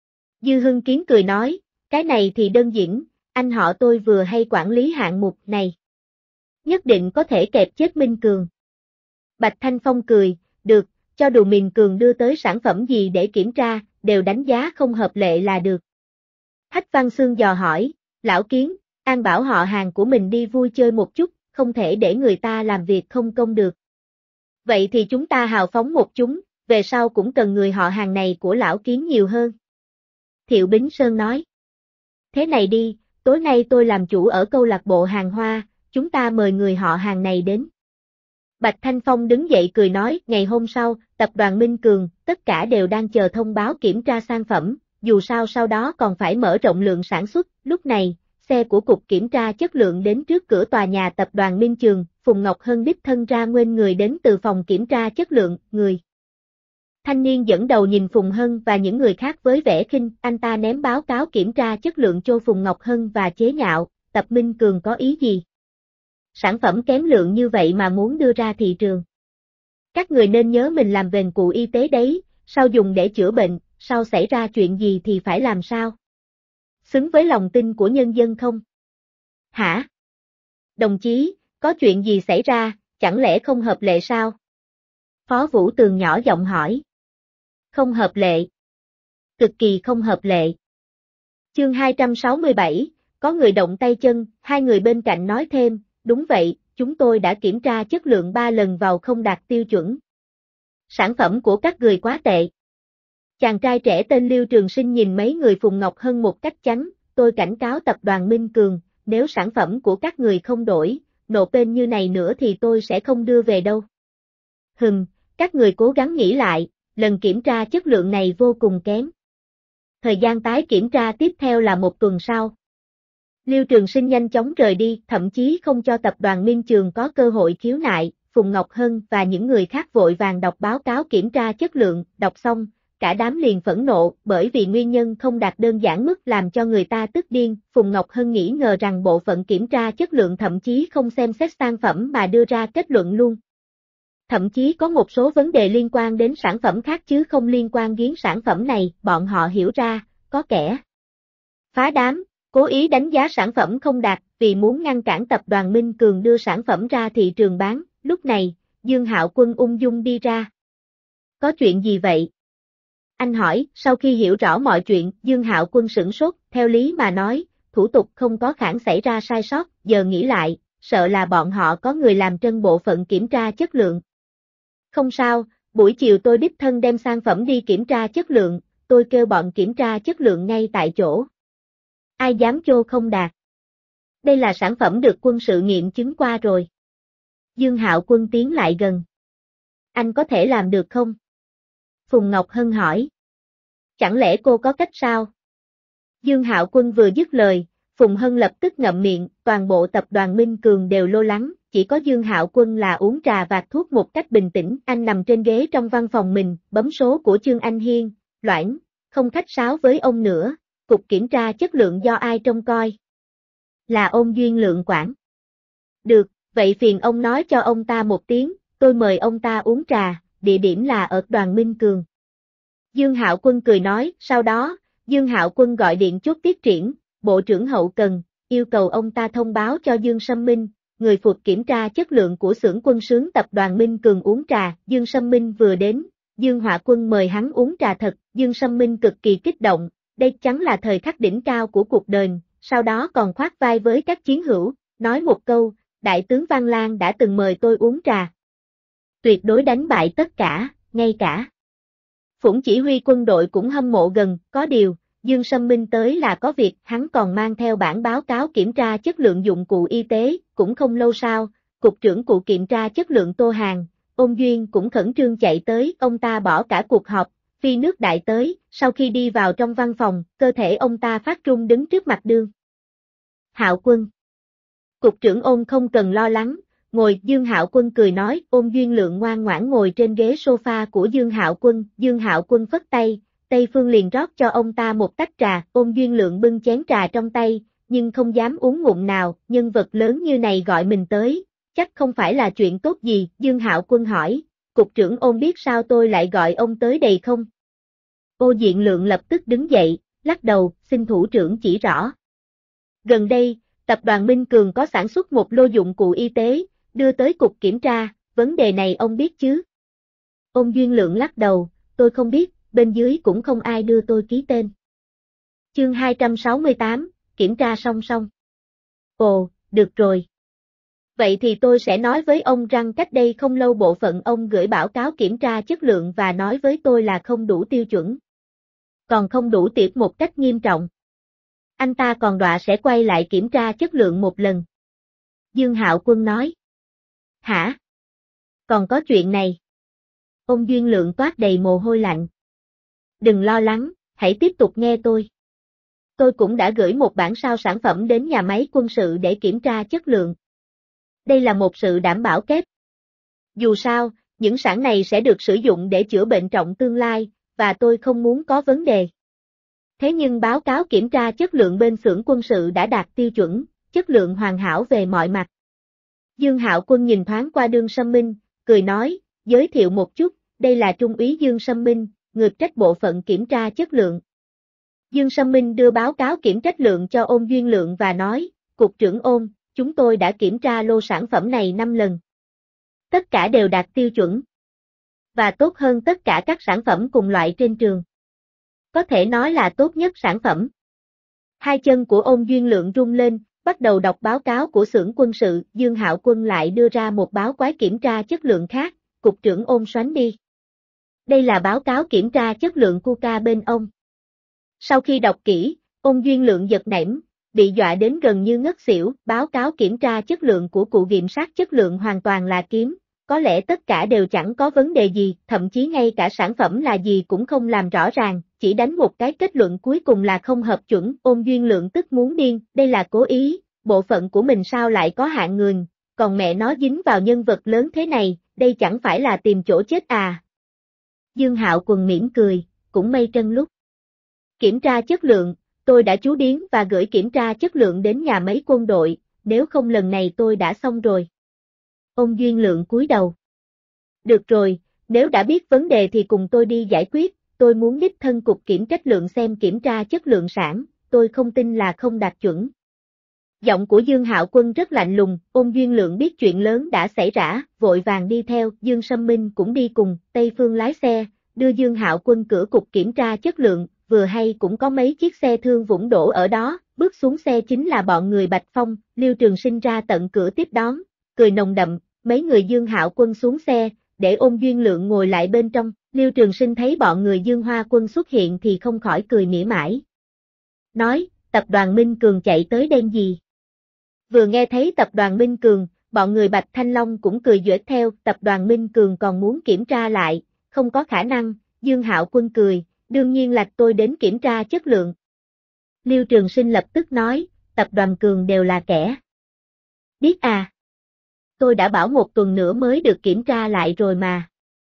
Dư Hưng Kiến cười nói, cái này thì đơn giản, anh họ tôi vừa hay quản lý hạng mục này. Nhất định có thể kẹp chết Minh Cường. Bạch Thanh Phong cười, được, cho dù Minh Cường đưa tới sản phẩm gì để kiểm tra, đều đánh giá không hợp lệ là được. Hách Văn Sương dò hỏi, lão Kiến, An bảo họ hàng của mình đi vui chơi một chút, không thể để người ta làm việc không công được. Vậy thì chúng ta hào phóng một chúng, về sau cũng cần người họ hàng này của lão Kiến nhiều hơn. Thiệu Bính Sơn nói. Thế này đi, tối nay tôi làm chủ ở câu lạc bộ hàng hoa, chúng ta mời người họ hàng này đến. Bạch Thanh Phong đứng dậy cười nói, ngày hôm sau, tập đoàn Minh Cường, tất cả đều đang chờ thông báo kiểm tra sản phẩm, dù sao sau đó còn phải mở rộng lượng sản xuất, lúc này, xe của Cục Kiểm tra Chất lượng đến trước cửa tòa nhà tập đoàn Minh Trường, Phùng Ngọc Hân đích thân ra nghênh người đến từ phòng kiểm tra chất lượng, người. Thanh niên dẫn đầu nhìn Phùng Hân và những người khác với vẻ khinh, anh ta ném báo cáo kiểm tra chất lượng cho Phùng Ngọc Hân và chế nhạo, tập Minh Cường có ý gì? Sản phẩm kém lượng như vậy mà muốn đưa ra thị trường. Các người nên nhớ mình làm vền cụ y tế đấy, sau dùng để chữa bệnh, sau xảy ra chuyện gì thì phải làm sao? Xứng với lòng tin của nhân dân không? Hả? Đồng chí, có chuyện gì xảy ra, chẳng lẽ không hợp lệ sao? Phó Vũ Tường nhỏ giọng hỏi. Không hợp lệ. Cực kỳ không hợp lệ. Chương 267, có người động tay chân, hai người bên cạnh nói thêm, đúng vậy, chúng tôi đã kiểm tra chất lượng 3 lần vào không đạt tiêu chuẩn. Sản phẩm của các người quá tệ. Chàng trai trẻ tên Lưu Trường Sinh nhìn mấy người Phùng Ngọc Hân một cách chắn, tôi cảnh cáo tập đoàn Minh Cường, nếu sản phẩm của các người không đổi, nộp bên như này nữa thì tôi sẽ không đưa về đâu. Các người cố gắng nghĩ lại, lần kiểm tra chất lượng này vô cùng kém. Thời gian tái kiểm tra tiếp theo là 1 tuần sau. Lưu Trường Sinh nhanh chóng rời đi, thậm chí không cho tập đoàn Minh Trường có cơ hội khiếu nại, Phùng Ngọc Hân và những người khác vội vàng đọc báo cáo kiểm tra chất lượng, đọc xong, cả đám liền phẫn nộ, bởi vì nguyên nhân không đạt đơn giản mức làm cho người ta tức điên, Phùng Ngọc Hân nghĩ ngờ rằng bộ phận kiểm tra chất lượng thậm chí không xem xét sản phẩm mà đưa ra kết luận luôn. Thậm chí có một số vấn đề liên quan đến sản phẩm khác chứ không liên quan đến sản phẩm này, bọn họ hiểu ra, có kẻ phá đám, cố ý đánh giá sản phẩm không đạt, vì muốn ngăn cản tập đoàn Minh Cường đưa sản phẩm ra thị trường bán, lúc này, Dương Hạo Quân ung dung đi ra. Có chuyện gì vậy? Anh hỏi, sau khi hiểu rõ mọi chuyện, Dương Hạo Quân sửng sốt, theo lý mà nói, thủ tục không có khả năng xảy ra sai sót, giờ nghĩ lại, sợ là bọn họ có người làm trân bộ phận kiểm tra chất lượng. Không sao, buổi chiều tôi đích thân đem sản phẩm đi kiểm tra chất lượng, tôi kêu bọn kiểm tra chất lượng ngay tại chỗ. Ai dám chô không đạt? Đây là sản phẩm được quân sự nghiệm chứng qua rồi. Dương Hạo Quân tiến lại gần. Anh có thể làm được không? Phùng Ngọc Hân hỏi. Chẳng lẽ cô có cách sao? Dương Hạo Quân vừa dứt lời, Phùng Hân lập tức ngậm miệng, toàn bộ tập đoàn Minh Cường đều lo lắng, chỉ có Dương Hạo Quân là uống trà vạt thuốc một cách bình tĩnh, anh nằm trên ghế trong văn phòng mình, bấm số của Chương Anh Hiên, Loãng, không khách sáo với ông nữa, cục kiểm tra chất lượng do ai trông coi? Là ông Duyên Lượng quản. Được, vậy phiền ông nói cho ông ta một tiếng, tôi mời ông ta uống trà, địa điểm là ở đoàn Minh Cường. Dương Hạo Quân cười nói, sau đó, Dương Hạo Quân gọi điện chốt tiết triển, Bộ trưởng Hậu Cần, yêu cầu ông ta thông báo cho Dương Sâm Minh, người phụ kiểm tra chất lượng của xưởng Quân Sướng tập đoàn Minh Cường uống trà, Dương Sâm Minh vừa đến, Dương Hạo Quân mời hắn uống trà thật, Dương Sâm Minh cực kỳ kích động, đây chắn là thời khắc đỉnh cao của cuộc đời, sau đó còn khoác vai với các chiến hữu, nói một câu, Đại tướng Văn Lang đã từng mời tôi uống trà. Tuyệt đối đánh bại tất cả, ngay cả Phủng chỉ huy quân đội cũng hâm mộ gần, có điều, Dương Sâm Minh tới là có việc, hắn còn mang theo bản báo cáo kiểm tra chất lượng dụng cụ y tế, cũng không lâu sau, Cục trưởng Cục Kiểm tra chất lượng Tô Hàn, Ôn Duyên cũng khẩn trương chạy tới, ông ta bỏ cả cuộc họp, phi nước đại tới, sau khi đi vào trong văn phòng, cơ thể ông ta phát run đứng trước mặt Dương Hạo Quân. Cục trưởng Ôn không cần lo lắng, ngồi, Dương Hạo Quân cười nói, Ôn Duyên Lượng ngoan ngoãn ngồi trên ghế sofa của Dương Hạo Quân phất tay, Tây Phương liền rót cho ông ta một tách trà, Ôn Duyên Lượng bưng chén trà trong tay, nhưng không dám uống ngụm nào, nhân vật lớn như này gọi mình tới, chắc không phải là chuyện tốt gì, Dương Hạo Quân hỏi, Cục trưởng Ôn biết sao tôi lại gọi ông tới đây không? Ô Diện Lượng lập tức đứng dậy, lắc đầu, xin thủ trưởng chỉ rõ. Gần đây, tập đoàn Minh Cường có sản xuất một lô dụng cụ y tế, đưa tới cục kiểm tra, vấn đề này ông biết chứ? Ôn Duyên Lượng lắc đầu, tôi không biết, bên dưới cũng không ai đưa tôi ký tên. Chương 268, kiểm tra song song. Ồ, được rồi. Vậy thì tôi sẽ nói với ông rằng cách đây không lâu bộ phận ông gửi báo cáo kiểm tra chất lượng và nói với tôi là không đủ tiêu chuẩn. Còn không đủ tiệp một cách nghiêm trọng. Anh ta còn đọa sẽ quay lại kiểm tra chất lượng một lần. Dương Hạo Quân nói. Hả? Còn có chuyện này. Ông Duyên Lượng toát đầy mồ hôi lạnh. Đừng lo lắng, hãy tiếp tục nghe tôi. Tôi cũng đã gửi một bản sao sản phẩm đến nhà máy quân sự để kiểm tra chất lượng. Đây là một sự đảm bảo kép. Dù sao, những sản này sẽ được sử dụng để chữa bệnh trọng tương lai, và tôi không muốn có vấn đề. Thế nhưng báo cáo kiểm tra chất lượng bên xưởng quân sự đã đạt tiêu chuẩn, chất lượng hoàn hảo về mọi mặt. Dương Hạo Quân nhìn thoáng qua Dương Sâm Minh, cười nói, giới thiệu một chút, đây là Trung úy Dương Sâm Minh, người trách bộ phận kiểm tra chất lượng. Dương Sâm Minh đưa báo cáo kiểm chất lượng cho Ôn Duyên Lượng và nói, Cục trưởng Ôn, chúng tôi đã kiểm tra lô sản phẩm này 5 lần. Tất cả đều đạt tiêu chuẩn. Và tốt hơn tất cả các sản phẩm cùng loại trên trường. Có thể nói là tốt nhất sản phẩm. Hai chân của Ôn Duyên Lượng rung lên, bắt đầu đọc báo cáo của xưởng quân sự, Dương Hạo Quân lại đưa ra một báo cáo kiểm tra chất lượng khác, Cục trưởng Ôn xoánh đi. Đây là báo cáo kiểm tra chất lượng Cuca bên ông. Sau khi đọc kỹ, Ôn Duyên Lượng giật nảy, bị dọa đến gần như ngất xỉu, báo cáo kiểm tra chất lượng của cụ kiểm sát chất lượng hoàn toàn là kiếm, có lẽ tất cả đều chẳng có vấn đề gì, thậm chí ngay cả sản phẩm là gì cũng không làm rõ ràng, chỉ đánh một cái kết luận cuối cùng là không hợp chuẩn, Ôn Duyên Lượng tức muốn điên, đây là cố ý, bộ phận của mình sao lại có hạng người, còn mẹ nó dính vào nhân vật lớn thế này, đây chẳng phải là tìm chỗ chết à. Dương Hạo Quân mỉm cười, cũng mây trân lúc. Kiểm tra chất lượng, tôi đã chú điếm và gửi kiểm tra chất lượng đến nhà máy quân đội, nếu không lần này tôi đã xong rồi. Ôn Duyên Lượng cúi đầu. Được rồi, nếu đã biết vấn đề thì cùng tôi đi giải quyết, tôi muốn đích thân cục kiểm chất lượng xem kiểm tra chất lượng sản, tôi không tin là không đạt chuẩn. Giọng của Dương Hạo Quân rất lạnh lùng, Ôn Duyên Lượng biết chuyện lớn đã xảy ra, vội vàng đi theo, Dương Sâm Minh cũng đi cùng, Tây Phương lái xe, đưa Dương Hạo Quân cửa cục kiểm tra chất lượng, vừa hay cũng có mấy chiếc xe thương vũng đổ ở đó, bước xuống xe chính là bọn người Bạch Phong, Liêu Trường Sinh ra tận cửa tiếp đón, cười nồng đậm, mấy người Dương Hạo Quân xuống xe, để Ôn Duyên Lượng ngồi lại bên trong, Liêu Trường Sinh thấy bọn người Dương Hoa Quân xuất hiện thì không khỏi cười mỉa mãi. Nói, tập đoàn Minh Cường chạy tới đêm gì? Vừa nghe thấy tập đoàn Minh Cường, bọn người Bạch Thanh Long cũng cười giỡn theo, tập đoàn Minh Cường còn muốn kiểm tra lại, không có khả năng, Dương Hạo Quân cười, đương nhiên là tôi đến kiểm tra chất lượng. Liêu Trường Sinh lập tức nói, tập đoàn Cường đều là kẻ. Biết à? Tôi đã bảo 1 tuần nữa mới được kiểm tra lại rồi mà.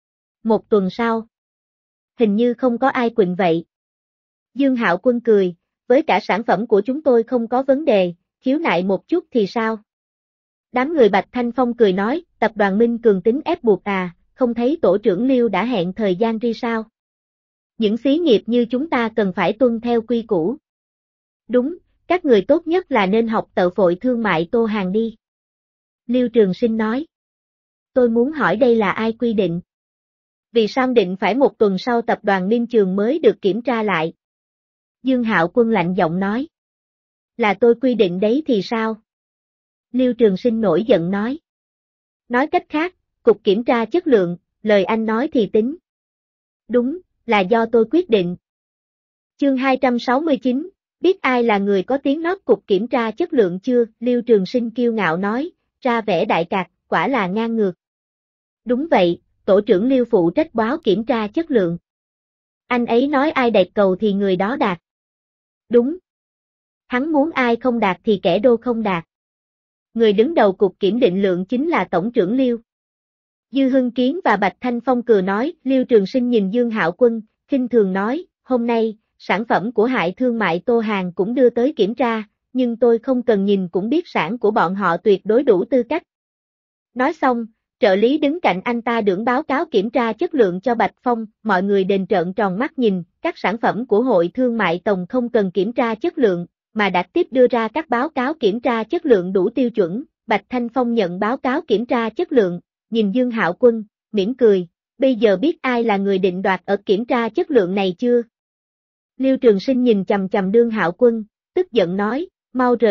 1 tuần sau? Hình như không có ai quỵnh vậy. Dương Hạo Quân cười, với cả sản phẩm của chúng tôi không có vấn đề, khiếu nại một chút thì sao? Đám người Bạch Thanh Phong cười nói, tập đoàn Minh Cường tính ép buộc à, không thấy tổ trưởng Liêu đã hẹn thời gian ri sao? Những xí nghiệp như chúng ta cần phải tuân theo quy củ. Đúng, các người tốt nhất là nên học tợ phội thương mại Tô Hàng đi. Liêu Trường Sinh nói. Tôi muốn hỏi đây là ai quy định? Vì sao định phải 1 tuần sau tập đoàn Minh Trường mới được kiểm tra lại? Dương Hạo Quân lạnh giọng nói. Là tôi quy định đấy thì sao? Liêu Trường Sinh nổi giận nói. Nói cách khác, cục kiểm tra chất lượng, lời anh nói thì tính. Đúng, là do tôi quyết định. Chương 269, biết ai là người có tiếng nói cục kiểm tra chất lượng chưa? Liêu Trường Sinh kiêu ngạo nói, ra vẻ đại cạc, quả là ngang ngược. Đúng vậy, tổ trưởng Liêu phụ trách báo kiểm tra chất lượng. Anh ấy nói ai đạt cầu thì người đó đạt. Đúng. Hắn muốn ai không đạt thì kẻ đô không đạt. Người đứng đầu cục kiểm định lượng chính là tổng trưởng Liêu. Dư Hưng Kiến và Bạch Thanh Phong cười nói, Liêu Trường Sinh nhìn Dương Hạo Quân, khinh thường nói, hôm nay, sản phẩm của Hại Thương mại Tô Hàng cũng đưa tới kiểm tra, nhưng tôi không cần nhìn cũng biết sản của bọn họ tuyệt đối đủ tư cách. Nói xong, trợ lý đứng cạnh anh ta đưởng báo cáo kiểm tra chất lượng cho Bạch Phong, mọi người đền trợn tròn mắt nhìn, các sản phẩm của Hội Thương mại Tổng không cần kiểm tra chất lượng, mà đã tiếp đưa ra các báo cáo kiểm tra chất lượng đủ tiêu chuẩn. Bạch Thanh Phong nhận báo cáo kiểm tra chất lượng, nhìn Dương Hạo Quân, mỉm cười, bây giờ biết ai là người định đoạt ở kiểm tra chất lượng này chưa? Liêu Trường Sinh nhìn chằm chằm Dương Hạo Quân, tức giận nói, mau rời đi,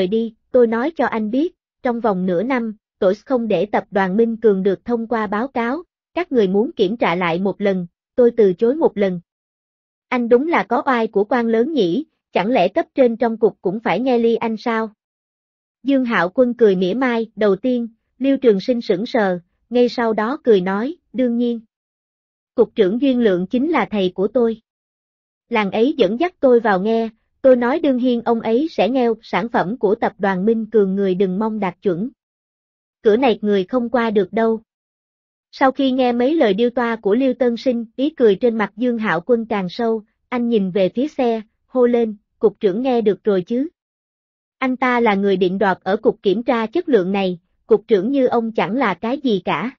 tôi nói cho anh biết, trong vòng nửa năm, tôi không để tập đoàn Minh Cường được thông qua báo cáo, các người muốn kiểm tra lại một lần, tôi từ chối một lần. Anh đúng là có oai của quan lớn nhỉ, chẳng lẽ cấp trên trong cục cũng phải nghe ly anh sao? Dương Hạo Quân cười mỉa mai, đầu tiên, Lưu Trường Sinh sững sờ, ngay sau đó cười nói, đương nhiên. Cục trưởng Duyên Lượng chính là thầy của tôi. Làng ấy dẫn dắt tôi vào nghe, tôi nói đương nhiên ông ấy sẽ nghe sản phẩm của tập đoàn Minh Cường người đừng mong đạt chuẩn. Cửa này người không qua được đâu. Sau khi nghe mấy lời điêu toa của Lưu Tân Sinh, ý cười trên mặt Dương Hạo Quân càng sâu, anh nhìn về phía xe, hô lên, cục trưởng nghe được rồi chứ. Anh ta là người định đoạt ở cục kiểm tra chất lượng này, cục trưởng như ông chẳng là cái gì cả.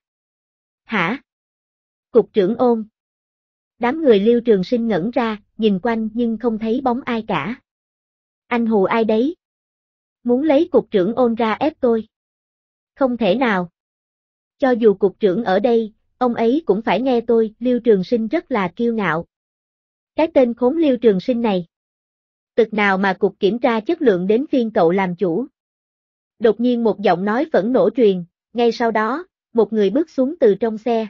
Hả? Cục trưởng Ôn. Đám người Lưu Trường Sinh ngẩn ra, nhìn quanh nhưng không thấy bóng ai cả. Anh hù ai đấy? Muốn lấy cục trưởng Ôn ra ép tôi? Không thể nào. Cho dù cục trưởng ở đây, ông ấy cũng phải nghe tôi, Lưu Trường Sinh rất là kiêu ngạo. Cái tên khốn Lưu Trường Sinh này. Tực nào mà cục kiểm tra chất lượng đến phiên cậu làm chủ. Đột nhiên một giọng nói phẫn nộ truyền, ngay sau đó, một người bước xuống từ trong xe.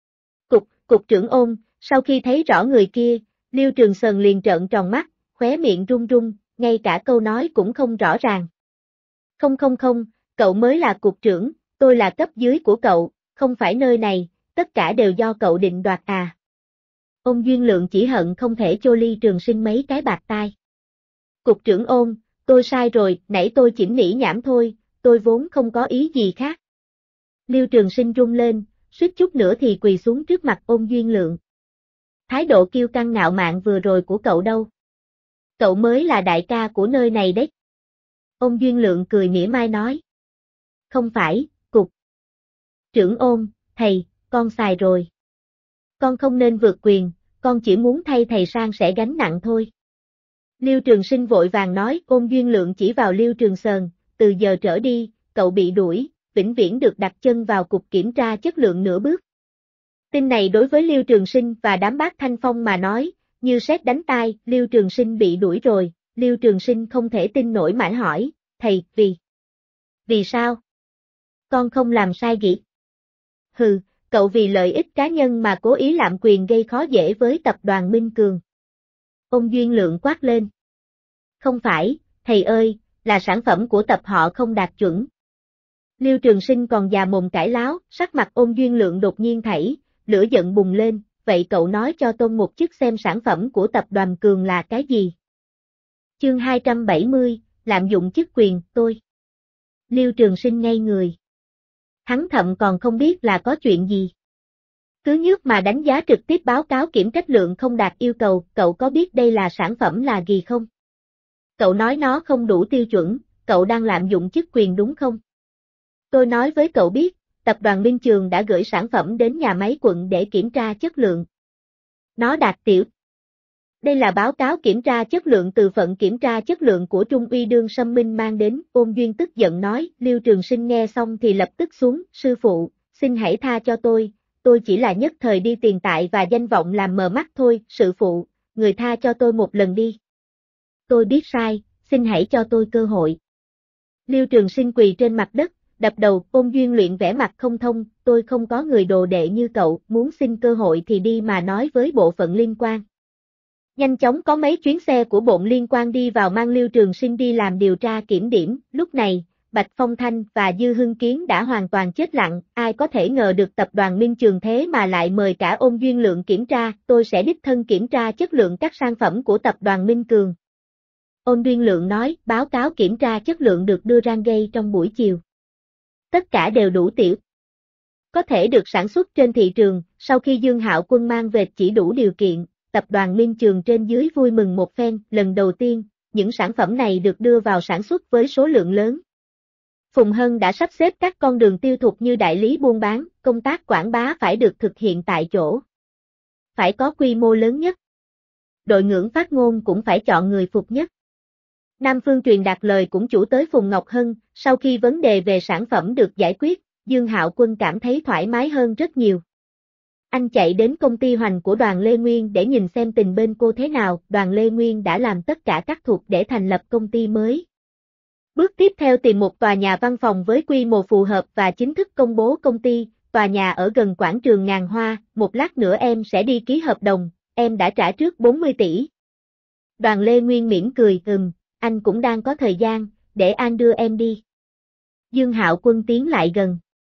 Cục trưởng Ôn, sau khi thấy rõ người kia, Lưu Trường Sần liền trợn tròn mắt, khóe miệng run run, ngay cả câu nói cũng không rõ ràng. Không, cậu mới là cục trưởng, tôi là cấp dưới của cậu, không phải nơi này, tất cả đều do cậu định đoạt à. Ông Duyên Lượng chỉ hận không thể cho Lưu Trường Sinh mấy cái bạt tai. Cục trưởng Ôn, tôi sai rồi, nãy tôi chỉ nỉ nhảm thôi, tôi vốn không có ý gì khác. Lưu Trường Sinh run lên, suýt chút nữa thì quỳ xuống trước mặt Ôn Duyên Lượng. Thái độ kiêu căng ngạo mạn vừa rồi của cậu đâu? Cậu mới là đại ca của nơi này đấy. Ôn Duyên Lượng cười mỉa mai nói. Không phải, cục trưởng Ôn, thầy, con sai rồi. Con không nên vượt quyền, con chỉ muốn thay thầy san sẻ gánh nặng thôi. Lưu Trường Sinh vội vàng nói, Ôn Duyên Lượng chỉ vào Lưu Trường Sờn, từ giờ trở đi, cậu bị đuổi, vĩnh viễn được đặt chân vào cục kiểm tra chất lượng nửa bước. Tin này đối với Lưu Trường Sinh và đám bác Thanh Phong mà nói, như sét đánh tai, Lưu Trường Sinh bị đuổi rồi, Lưu Trường Sinh không thể tin nổi mãi hỏi, thầy, vì sao? Con không làm sai gì. Hừ, cậu vì lợi ích cá nhân mà cố ý lạm quyền gây khó dễ với tập đoàn Minh Cường. Ông Duyên Lượng quát lên. Không phải, thầy ơi, là sản phẩm của tập họ không đạt chuẩn. Lưu Trường Sinh còn già mồm cãi láo, sắc mặt Ôn Duyên Lượng đột nhiên thảy, lửa giận bùng lên, vậy cậu nói cho tôi một chút xem sản phẩm của tập đoàn Cường là cái gì? Chương 270, lạm dụng chức quyền, tôi. Lưu Trường Sinh ngây người. Hắn thậm còn không biết là có chuyện gì. Cứ nhước mà đánh giá trực tiếp báo cáo kiểm trách lượng không đạt yêu cầu, cậu có biết đây là sản phẩm là gì không? Cậu nói nó không đủ tiêu chuẩn, cậu đang lạm dụng chức quyền đúng không? Tôi nói với cậu biết, tập đoàn Minh Trường đã gửi sản phẩm đến nhà máy quận để kiểm tra chất lượng. Nó đạt tiểu. Đây là báo cáo kiểm tra chất lượng từ phận kiểm tra chất lượng của Trung uy Đương Sâm Minh mang đến, Ôn Duyên tức giận nói, Lưu Trường Sinh nghe xong thì lập tức xuống, sư phụ, xin hãy tha cho tôi chỉ là nhất thời đi tiền tại và danh vọng làm mờ mắt thôi, sư phụ, người tha cho tôi một lần đi. Tôi biết sai, xin hãy cho tôi cơ hội. Lưu Trường Sinh quỳ trên mặt đất, đập đầu, Ôn Duyên Luyện vẻ mặt không thông, tôi không có người đồ đệ như cậu, muốn xin cơ hội thì đi mà nói với bộ phận liên quan. Nhanh chóng có mấy chuyến xe của bộ liên quan đi vào mang Lưu Trường Sinh đi làm điều tra kiểm điểm, lúc này, Bạch Phong Thanh và Dư Hưng Kiến đã hoàn toàn chết lặng, ai có thể ngờ được tập đoàn Minh Trường thế mà lại mời cả Ôn Duyên Lượng kiểm tra, tôi sẽ đích thân kiểm tra chất lượng các sản phẩm của tập đoàn Minh Cường. Ôn Duyên Lượng nói, báo cáo kiểm tra chất lượng được đưa ra ngay trong buổi chiều. Tất cả đều đủ tiểu. Có thể được sản xuất trên thị trường, sau khi Dương Hạo Quân mang về chỉ đủ điều kiện, tập đoàn Minh Trường trên dưới vui mừng một phen, lần đầu tiên, những sản phẩm này được đưa vào sản xuất với số lượng lớn. Phùng Hân đã sắp xếp các con đường tiêu thụ như đại lý buôn bán, công tác quảng bá phải được thực hiện tại chỗ. Phải có quy mô lớn nhất. Đội ngũ phát ngôn cũng phải chọn người phục nhất. Nam Phương truyền đạt lời cũng chủ tới Phùng Ngọc Hân, sau khi vấn đề về sản phẩm được giải quyết, Dương Hạo Quân cảm thấy thoải mái hơn rất nhiều. Anh chạy đến công ty hoành của đoàn Lê Nguyên để nhìn xem tình bên cô thế nào, đoàn Lê Nguyên đã làm tất cả các thủ tục để thành lập công ty mới. Bước tiếp theo tìm một tòa nhà văn phòng với quy mô phù hợp và chính thức công bố công ty, tòa nhà ở gần quảng trường Ngàn Hoa, một lát nữa em sẽ đi ký hợp đồng, em đã trả trước 40 tỷ. Đoàn Lê Nguyên mỉm cười, anh cũng đang có thời gian, để anh đưa em đi. Dương Hạo Quân tiến lại gần.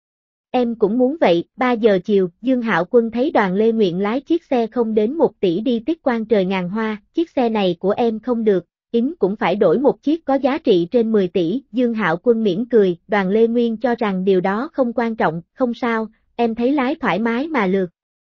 Em cũng muốn vậy. 3 giờ chiều, Dương Hạo Quân thấy Đoàn Lê Nguyện lái chiếc xe không đến 1 tỷ đi Tiết Quan Trời Ngàn Hoa, chiếc xe này của em không được, cũng phải đổi một chiếc có giá trị trên 10 tỷ, Dương Hạo Quân mỉm cười, Đoàn Lê Nguyên cho rằng điều đó không quan trọng, không sao, em thấy lái thoải mái mà lượt.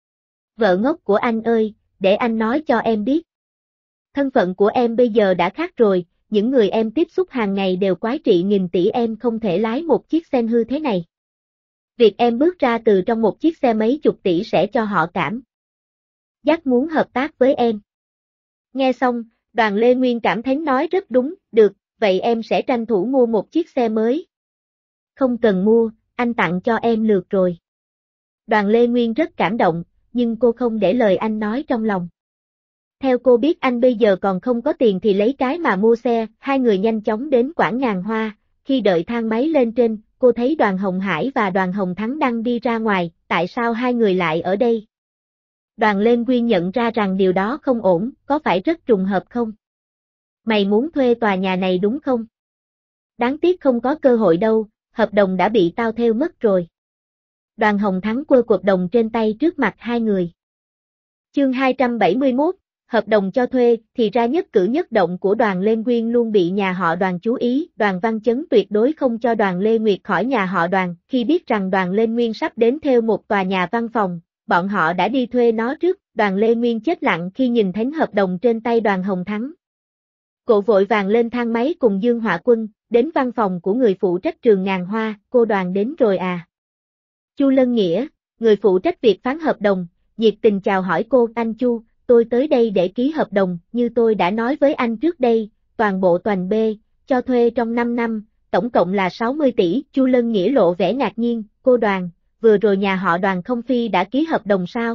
Vợ ngốc của anh ơi, để anh nói cho em biết. Thân phận của em bây giờ đã khác rồi, những người em tiếp xúc hàng ngày đều quái trị nghìn tỷ, em không thể lái một chiếc xe hư thế này. Việc em bước ra từ trong một chiếc xe mấy chục tỷ sẽ cho họ cảm giác muốn hợp tác với em. Nghe xong, Đoàn Lê Nguyên cảm thấy nói rất đúng, được, vậy em sẽ tranh thủ mua một chiếc xe mới. Không cần mua, anh tặng cho em lượt rồi. Đoàn Lê Nguyên rất cảm động, nhưng cô không để lời anh nói trong lòng. Theo cô biết anh bây giờ còn không có tiền thì lấy cái mà mua xe, hai người nhanh chóng đến quảng Ngàn Hoa, khi đợi thang máy lên trên, cô thấy Đoàn Hồng Hải và Đoàn Hồng Thắng đang đi ra ngoài, tại sao hai người lại ở đây? Đoàn Lê Nguyên nhận ra rằng điều đó không ổn, có phải rất trùng hợp không? Mày muốn thuê tòa nhà này đúng không? Đáng tiếc không có cơ hội đâu, hợp đồng đã bị tao theo mất rồi. Đoàn Hồng Thắng quơ cột đồng trên tay trước mặt hai người. Chương 271, hợp đồng cho thuê, thì ra nhất cử nhất động của Đoàn Lê Nguyên luôn bị nhà họ Đoàn chú ý, Đoàn Văn Chấn tuyệt đối không cho Đoàn Lê Nguyệt khỏi nhà họ Đoàn, khi biết rằng Đoàn Lê Nguyên sắp đến theo một tòa nhà văn phòng, bọn họ đã đi thuê nó trước, Đoàn Lê Nguyên chết lặng khi nhìn thấy hợp đồng trên tay Đoàn Hồng Thắng. Cô vội vàng lên thang máy cùng Dương Họa Quân, đến văn phòng của người phụ trách trường Ngàn Hoa, cô Đoàn đến rồi à? Chu Lân Nghĩa, người phụ trách việc phán hợp đồng, nhiệt tình chào hỏi cô, anh Chu, tôi tới đây để ký hợp đồng, như tôi đã nói với anh trước đây, toàn bộ toàn B, cho thuê trong 5 năm, tổng cộng là 60 tỷ, Chu Lân Nghĩa lộ vẻ ngạc nhiên, cô Đoàn, vừa rồi nhà họ Đoàn không phi đã ký hợp đồng sao?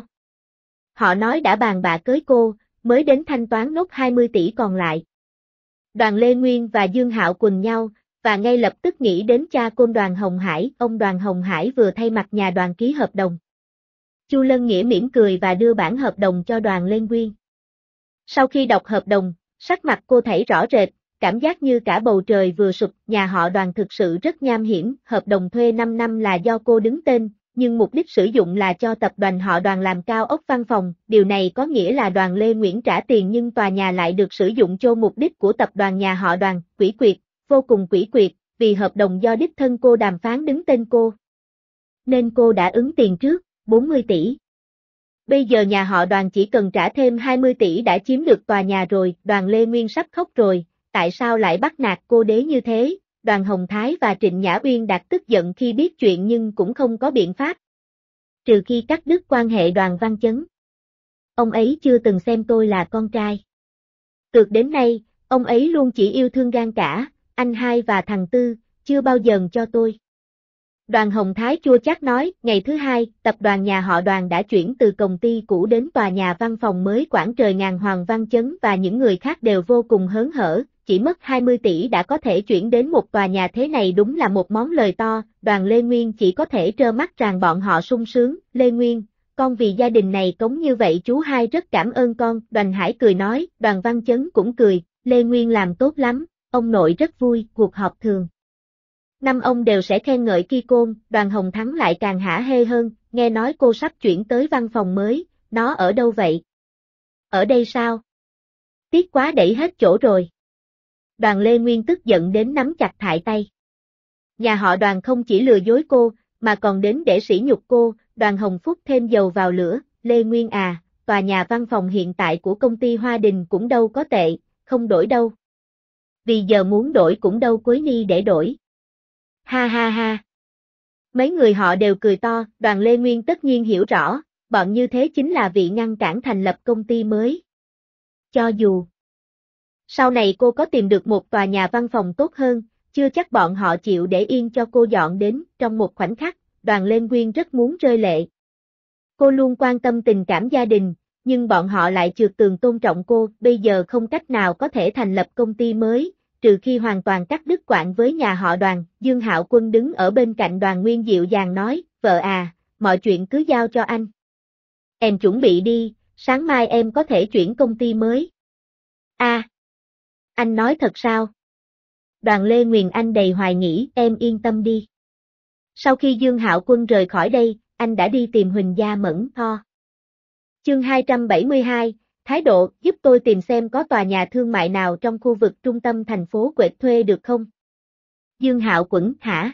Họ nói đã bàn bạc cưới cô, mới đến thanh toán nốt 20 tỷ còn lại. Đoàn Lê Nguyên và Dương Hạo quỳnh nhau, và ngay lập tức nghĩ đến cha côn Đoàn Hồng Hải, ông Đoàn Hồng Hải vừa thay mặt nhà Đoàn ký hợp đồng. Chu Lân Nghĩa mỉm cười và đưa bản hợp đồng cho Đoàn Lê Nguyên. Sau khi đọc hợp đồng, sắc mặt cô thấy rõ rệt, cảm giác như cả bầu trời vừa sụp, nhà họ Đoàn thực sự rất nham hiểm, hợp đồng thuê 5 năm là do cô đứng tên, nhưng mục đích sử dụng là cho tập đoàn họ Đoàn làm cao ốc văn phòng, điều này có nghĩa là Đoàn Lê Nguyễn trả tiền nhưng tòa nhà lại được sử dụng cho mục đích của tập đoàn nhà họ Đoàn, quỷ quyệt, vô cùng quỷ quyệt, vì hợp đồng do đích thân cô đàm phán đứng tên cô. Nên cô đã ứng tiền trước, 40 tỷ. Bây giờ nhà họ Đoàn chỉ cần trả thêm 20 tỷ đã chiếm được tòa nhà rồi, Đoàn Lê Nguyên sắp khóc rồi, tại sao lại bắt nạt cô đế như thế? Đoàn Hồng Thái và Trịnh Nhã Uyên đạt tức giận khi biết chuyện nhưng cũng không có biện pháp. Trừ khi cắt đứt quan hệ Đoàn Văn Chấn. Ông ấy chưa từng xem tôi là con trai. Từ đến nay, ông ấy luôn chỉ yêu thương gan cả, anh hai và thằng Tư, chưa bao giờ cho tôi. Đoàn Hồng Thái chua chát nói, ngày thứ hai, tập đoàn nhà họ Đoàn đã chuyển từ công ty cũ đến tòa nhà văn phòng mới quảng trời Ngàn Hoàng Văn Chấn và những người khác đều vô cùng hớn hở, chỉ mất 20 tỷ đã có thể chuyển đến một tòa nhà thế này đúng là một món lời to, Đoàn Lê Nguyên chỉ có thể trơ mắt rằng bọn họ sung sướng, Lê Nguyên, con vì gia đình này cống như vậy chú hai rất cảm ơn con, Đoàn Hải cười nói, Đoàn Văn Chấn cũng cười, Lê Nguyên làm tốt lắm, ông nội rất vui, cuộc họp thường. Năm ông đều sẽ khen ngợi Ki Côn, Đoàn Hồng Thắng lại càng hả hê hơn, nghe nói cô sắp chuyển tới văn phòng mới, nó ở đâu vậy? Ở đây sao? Tiếc quá đẩy hết chỗ rồi. Đoàn Lê Nguyên tức giận đến nắm chặt thại tay. Nhà họ Đoàn không chỉ lừa dối cô, mà còn đến để sỉ nhục cô, Đoàn Hồng Phúc thêm dầu vào lửa, Lê Nguyên à, tòa nhà văn phòng hiện tại của công ty Hoa Đình cũng đâu có tệ, không đổi đâu. Vì giờ muốn đổi cũng đâu Quế Ni để đổi. Ha ha ha. Mấy người họ đều cười to, Đoàn Lê Nguyên tất nhiên hiểu rõ, bọn như thế chính là vị ngăn cản thành lập công ty mới. Cho dù sau này cô có tìm được một tòa nhà văn phòng tốt hơn, chưa chắc bọn họ chịu để yên cho cô dọn đến, trong một khoảnh khắc, Đoàn Lê Nguyên rất muốn rơi lệ. Cô luôn quan tâm tình cảm gia đình, nhưng bọn họ lại trượt tường tôn trọng cô, bây giờ không cách nào có thể thành lập công ty mới, trừ khi hoàn toàn cắt đứt quãng với nhà họ Đoàn. Dương Hạo Quân đứng ở bên cạnh Đoàn Nguyên dịu dàng nói, vợ à, mọi chuyện cứ giao cho anh. Em chuẩn bị đi, sáng mai em có thể chuyển công ty mới. Anh nói thật sao? Đoàn Lê Nguyền Anh đầy hoài nghi, em yên tâm đi. Sau khi Dương Hạo Quân rời khỏi đây, anh đã đi tìm Huỳnh Gia Mẫn Tho. Chương 272, thái độ, giúp tôi tìm xem có tòa nhà thương mại nào trong khu vực trung tâm thành phố Quệt thuê được không? Dương Hạo Quân, hả?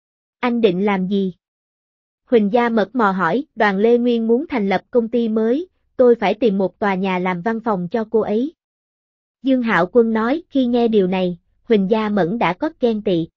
Anh định làm gì? Huỳnh Gia Mẫn mò hỏi, Đoàn Lê Nguyên muốn thành lập công ty mới, tôi phải tìm một tòa nhà làm văn phòng cho cô ấy. Dương Hạo Quân nói, khi nghe điều này, Huỳnh Gia Mẫn đã có ghen tị.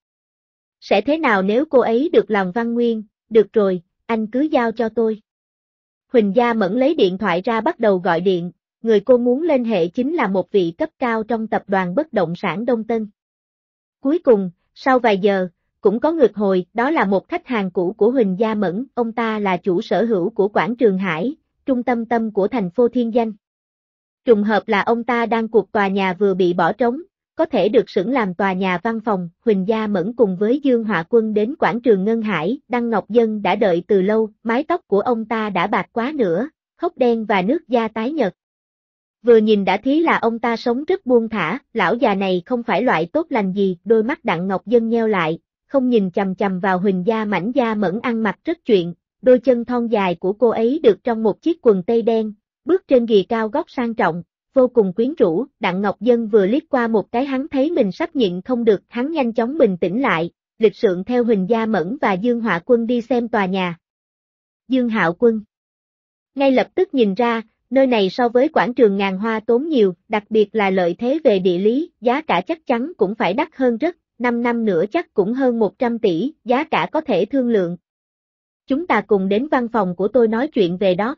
Sẽ thế nào nếu cô ấy được làm văn nguyên, được rồi, anh cứ giao cho tôi. Huỳnh Gia Mẫn lấy điện thoại ra bắt đầu gọi điện, người cô muốn liên hệ chính là một vị cấp cao trong tập đoàn bất động sản Đông Tân. Cuối cùng, sau vài giờ, cũng có ngược hồi, đó là một khách hàng cũ của Huỳnh Gia Mẫn, ông ta là chủ sở hữu của quảng trường Hải, trung tâm của thành phố Thiên Danh. Trùng hợp là ông ta đang cuộc tòa nhà vừa bị bỏ trống, có thể được xưởng làm tòa nhà văn phòng. Huỳnh Gia Mẫn cùng với Dương Họa Quân đến quảng trường Ngân Hải, Đăng Ngọc Dân đã đợi từ lâu, mái tóc của ông ta đã bạc quá nữa, hốc đen và nước da tái nhợt. Vừa nhìn đã thấy là ông ta sống rất buông thả, lão già này không phải loại tốt lành gì, đôi mắt Đặng Ngọc Dân nheo lại, không nhìn chằm chằm vào Huỳnh Gia Mẫn. Gia Mẫn ăn mặc rất chuyện, đôi chân thon dài của cô ấy được trong một chiếc quần tây đen, bước trên ghì cao gót sang trọng, vô cùng quyến rũ. Đặng Ngọc Dân vừa liếc qua một cái hắn thấy mình sắp nhịn không được, hắn nhanh chóng bình tĩnh lại, lịch sự theo Huỳnh Gia Mẫn và Dương Họa Quân đi xem tòa nhà. Dương Hạo Quân ngay lập tức nhìn ra, nơi này so với quảng trường Ngàn Hoa tốn nhiều, đặc biệt là lợi thế về địa lý, giá cả chắc chắn cũng phải đắt hơn rất, 5 năm nữa chắc cũng hơn 100 tỷ, giá cả có thể thương lượng. Chúng ta cùng đến văn phòng của tôi nói chuyện về đó.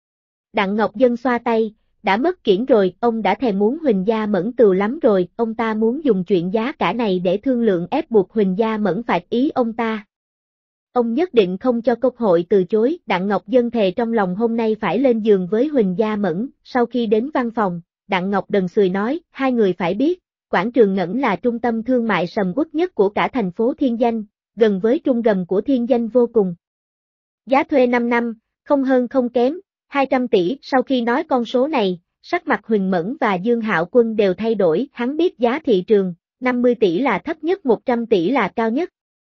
Đặng Ngọc Dân xoa tay, đã mất kiển rồi, ông đã thèm muốn Huỳnh Gia Mẫn từ lắm rồi, ông ta muốn dùng chuyện giá cả này để thương lượng ép buộc Huỳnh Gia Mẫn phải ý ông ta. Ông nhất định không cho cơ hội từ chối. Đặng Ngọc Dân thề trong lòng hôm nay phải lên giường với Huỳnh Gia Mẫn. Sau khi đến văn phòng, Đặng Ngọc đần xùi nói, hai người phải biết, quảng trường Ngẩn là trung tâm thương mại sầm uất nhất của cả thành phố Thiên Danh, gần với trung gầm của Thiên Danh vô cùng. Giá thuê 5 năm, không hơn không kém, 200 tỷ. Sau khi nói con số này, sắc mặt Huỳnh Mẫn và Dương Hạo Quân đều thay đổi, hắn biết giá thị trường, 50 tỷ là thấp nhất, 100 tỷ là cao nhất.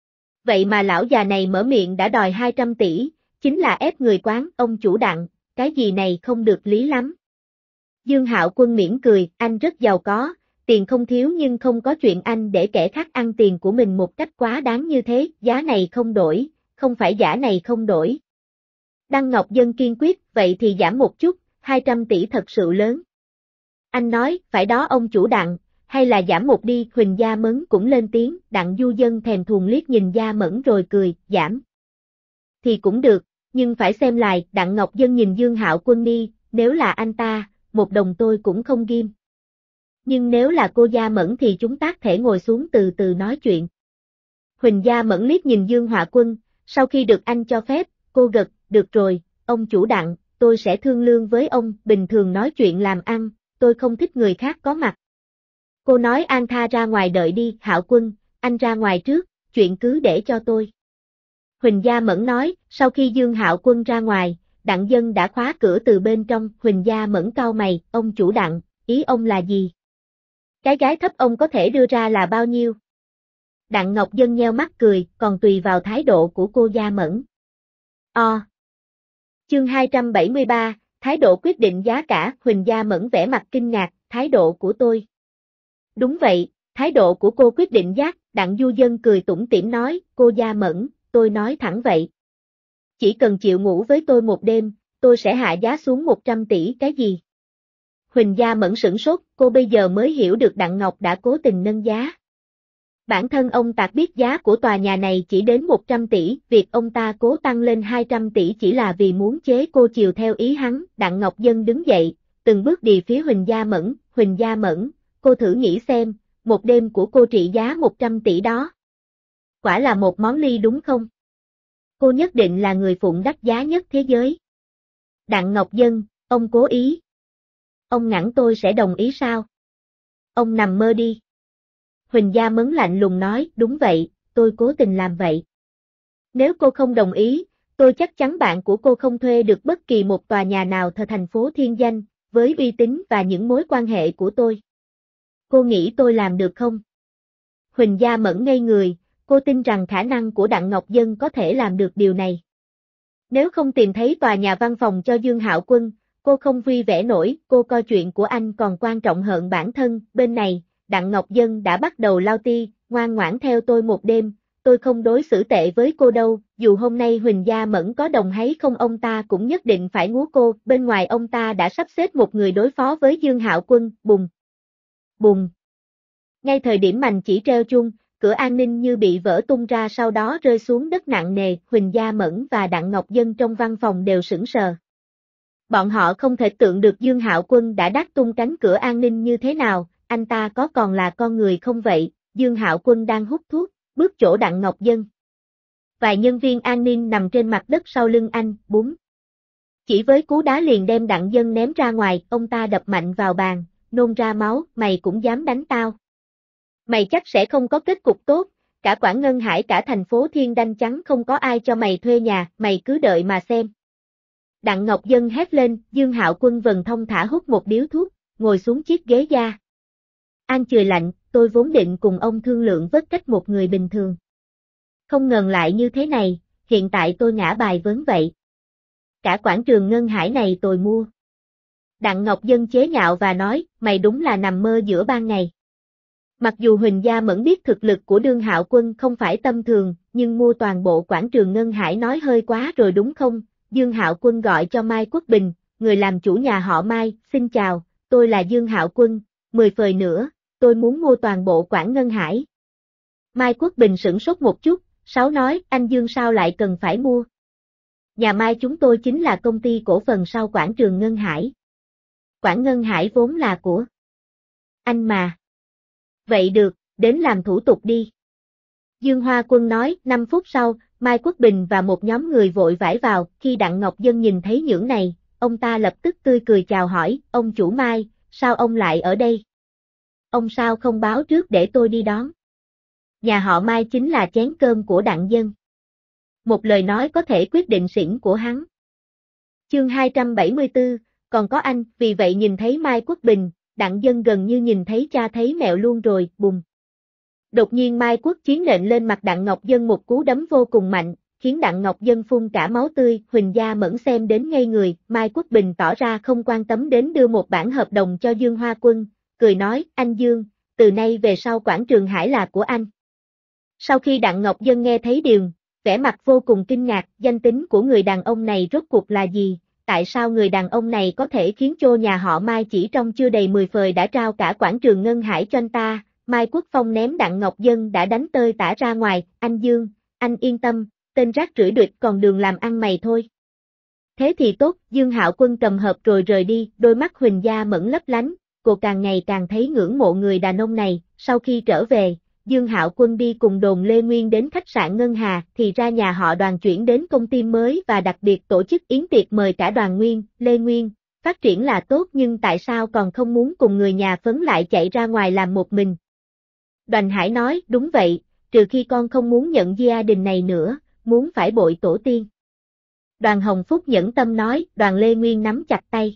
Vậy mà lão già này mở miệng đã đòi 200 tỷ, chính là ép người quán. Ông chủ Đặng, cái gì này không được lý lắm. Dương Hạo Quân mỉm cười, anh rất giàu có, tiền không thiếu nhưng không có chuyện anh để kẻ khác ăn tiền của mình một cách quá đáng như thế, giá này không đổi, không phải giá này không đổi. Đăng Ngọc Dân kiên quyết, vậy thì giảm một chút, 200 tỷ thật sự lớn. Anh nói, phải đó ông chủ Đặng, hay là giảm một đi. Huỳnh Gia Mẫn cũng lên tiếng. Đặng Du Dân thèm thuồng liếc nhìn Gia Mẫn rồi cười, giảm. Thì cũng được, nhưng phải xem lại. Đặng Ngọc Dân nhìn Dương Hạo Quân đi, nếu là anh ta, 1 đồng tôi cũng không ghim. Nhưng nếu là cô Gia Mẫn thì chúng ta thể ngồi xuống từ từ nói chuyện. Huỳnh Gia Mẫn liếc nhìn Dương Họa Quân, sau khi được anh cho phép, cô gật, được rồi, ông chủ Đặng, tôi sẽ thương lượng với ông. Bình thường nói chuyện làm ăn, tôi không thích người khác có mặt. Cô nói an tha ra ngoài đợi đi. Hạo Quân, anh ra ngoài trước, chuyện cứ để cho tôi. Huỳnh Gia Mẫn nói. Sau khi Dương Hạo Quân ra ngoài, Đặng Dân đã khóa cửa từ bên trong. Huỳnh Gia Mẫn cau mày, ông chủ Đặng, ý ông là gì? Cái gái thấp ông có thể đưa ra là bao nhiêu? Đặng Ngọc Dân nheo mắt cười, còn tùy vào thái độ của cô Gia Mẫn. Chương 273, thái độ quyết định giá cả. Huỳnh Gia Mẫn vẻ mặt kinh ngạc, thái độ của tôi. Đúng vậy, thái độ của cô quyết định giá. Đặng Du Dân cười tủm tỉm nói, cô Gia Mẫn, tôi nói thẳng vậy. Chỉ cần chịu ngủ với tôi một đêm, tôi sẽ hạ giá xuống 100 tỷ. Cái gì? Huỳnh Gia Mẫn sửng sốt, cô bây giờ mới hiểu được Đặng Ngọc đã cố tình nâng giá. Bản thân ông ta biết giá của tòa nhà này chỉ đến 100 tỷ, việc ông ta cố tăng lên 200 tỷ chỉ là vì muốn chế cô chiều theo ý hắn. Đặng Ngọc Dân đứng dậy, từng bước đi phía Huỳnh Gia Mẫn. Huỳnh Gia Mẫn, cô thử nghĩ xem, một đêm của cô trị giá 100 tỷ đó. Quả là một món ly đúng không? Cô nhất định là người phụng đắt giá nhất thế giới. Đặng Ngọc Dân, ông cố ý. Ông ngẳng tôi sẽ đồng ý sao? Ông nằm mơ đi. Huỳnh Gia Mấn lạnh lùng nói, đúng vậy, tôi cố tình làm vậy. Nếu cô không đồng ý, tôi chắc chắn bạn của cô không thuê được bất kỳ một tòa nhà nào ở thành phố Thiên Danh, với uy tín và những mối quan hệ của tôi. Cô nghĩ tôi làm được không? Huỳnh Gia Mẫn ngây người, cô tin rằng khả năng của Đặng Ngọc Dân có thể làm được điều này. Nếu không tìm thấy tòa nhà văn phòng cho Dương Hạo Quân, cô không vui vẻ nổi, cô coi chuyện của anh còn quan trọng hơn bản thân. Bên này, Đặng Ngọc Dân đã bắt đầu lao ti, ngoan ngoãn theo tôi một đêm, tôi không đối xử tệ với cô đâu, dù hôm nay Huỳnh Gia Mẫn có đồng hay không ông ta cũng nhất định phải ngú cô, bên ngoài ông ta đã sắp xếp một người đối phó với Dương Hạo Quân, bùng, bùng. Ngay thời điểm mành chỉ treo chuông, cửa an ninh như bị vỡ tung ra sau đó rơi xuống đất nặng nề, Huỳnh Gia Mẫn và Đặng Ngọc Dân trong văn phòng đều sững sờ. Bọn họ không thể tưởng được Dương Hạo Quân đã đát tung cánh cửa an ninh như thế nào, anh ta có còn là con người không vậy? Dương Hạo Quân đang hút thuốc, bước chỗ Đặng Ngọc Dân. Vài nhân viên an ninh nằm trên mặt đất sau lưng anh, búng. Chỉ với cú đá liền đem Đặng Dân ném ra ngoài, ông ta đập mạnh vào bàn, nôn ra máu, mày cũng dám đánh tao. Mày chắc sẽ không có kết cục tốt, cả Quảng Ngân Hải cả thành phố Thiên Đanh chắn không có ai cho mày thuê nhà, mày cứ đợi mà xem. Đặng Ngọc Dân hét lên, Dương Hạo Quân vần thông thả hút một điếu thuốc, ngồi xuống chiếc ghế da. An chcười lạnh, tôi vốn định cùng ông thương lượng vớt trách một người bình thường. Không ngờ lại như thế này, hiện tại tôi ngã bài vướng vậy. Cả quảng trường Ngân Hải này tôi mua. Đặng Ngọc Dân chế nhạo và nói, mày đúng là nằm mơ giữa ban ngày. Mặc dù Huỳnh Gia Mẫn biết thực lực của Dương Hạo Quân không phải tầm thường, nhưng mua toàn bộ quảng trường Ngân Hải nói hơi quá rồi đúng không? Dương Hạo Quân gọi cho Mai Quốc Bình, người làm chủ nhà họ Mai, xin chào, tôi là Dương Hạo Quân, 10 phời nữa, tôi muốn mua toàn bộ quảng Ngân Hải. Mai Quốc Bình sửng sốt một chút, Sáu nói, anh Dương sao lại cần phải mua? Nhà Mai chúng tôi chính là công ty cổ phần sau quảng trường Ngân Hải. Quảng Ngân Hải vốn là của anh mà. Vậy được, đến làm thủ tục đi. Dương Hoa Quân nói, 5 phút sau, Mai Quốc Bình và một nhóm người vội vãi vào, khi Đặng Ngọc Dân nhìn thấy những này, ông ta lập tức tươi cười chào hỏi, ông chủ Mai, sao ông lại ở đây? Ông sao không báo trước để tôi đi đón? Nhà họ Mai chính là chén cơm của Đặng Dân. Một lời nói có thể quyết định xỉn của hắn. Chương 274, còn có anh, vì vậy nhìn thấy Mai Quốc Bình, Đặng Dân gần như nhìn thấy cha thấy mẹo luôn rồi, bùng. Đột nhiên Mai Quốc Chiến nện lên mặt Đặng Ngọc Dân một cú đấm vô cùng mạnh, khiến Đặng Ngọc Dân phun cả máu tươi, Huỳnh Gia Mẫn xem đến ngây người, Mai Quốc Bình tỏ ra không quan tâm đến đưa một bản hợp đồng cho Dương Hoa Quân, cười nói, anh Dương, từ nay về sau quảng trường Hải là của anh. Sau khi Đặng Ngọc Dân nghe thấy điều, vẻ mặt vô cùng kinh ngạc, danh tính của người đàn ông này rốt cuộc là gì, tại sao người đàn ông này có thể khiến cho nhà họ Mai chỉ trong chưa đầy 10 phời đã trao cả quảng trường Ngân Hải cho anh ta. Mai Quốc Phong ném Đặng Ngọc Dân đã đánh tơi tả ra ngoài, anh Dương, anh yên tâm, tên rác rưởi đuổi còn đường làm ăn mày thôi. Thế thì tốt, Dương Hạo Quân cầm hộp rồi rời đi, đôi mắt Huỳnh Gia Mẫn lấp lánh, cô càng ngày càng thấy ngưỡng mộ người đàn ông này, sau khi trở về, Dương Hạo Quân đi cùng Đồn Lê Nguyên đến khách sạn Ngân Hà, thì ra nhà họ Đoàn chuyển đến công ty mới và đặc biệt tổ chức yến tiệc mời cả Đoàn Nguyên, Lê Nguyên, phát triển là tốt nhưng tại sao còn không muốn cùng người nhà Phấn lại chạy ra ngoài làm một mình. Đoàn Hải nói, đúng vậy, trừ khi con không muốn nhận gia đình này nữa, muốn phải bội tổ tiên. Đoàn Hồng Phúc nhẫn tâm nói, Đoàn Lê Nguyên nắm chặt tay.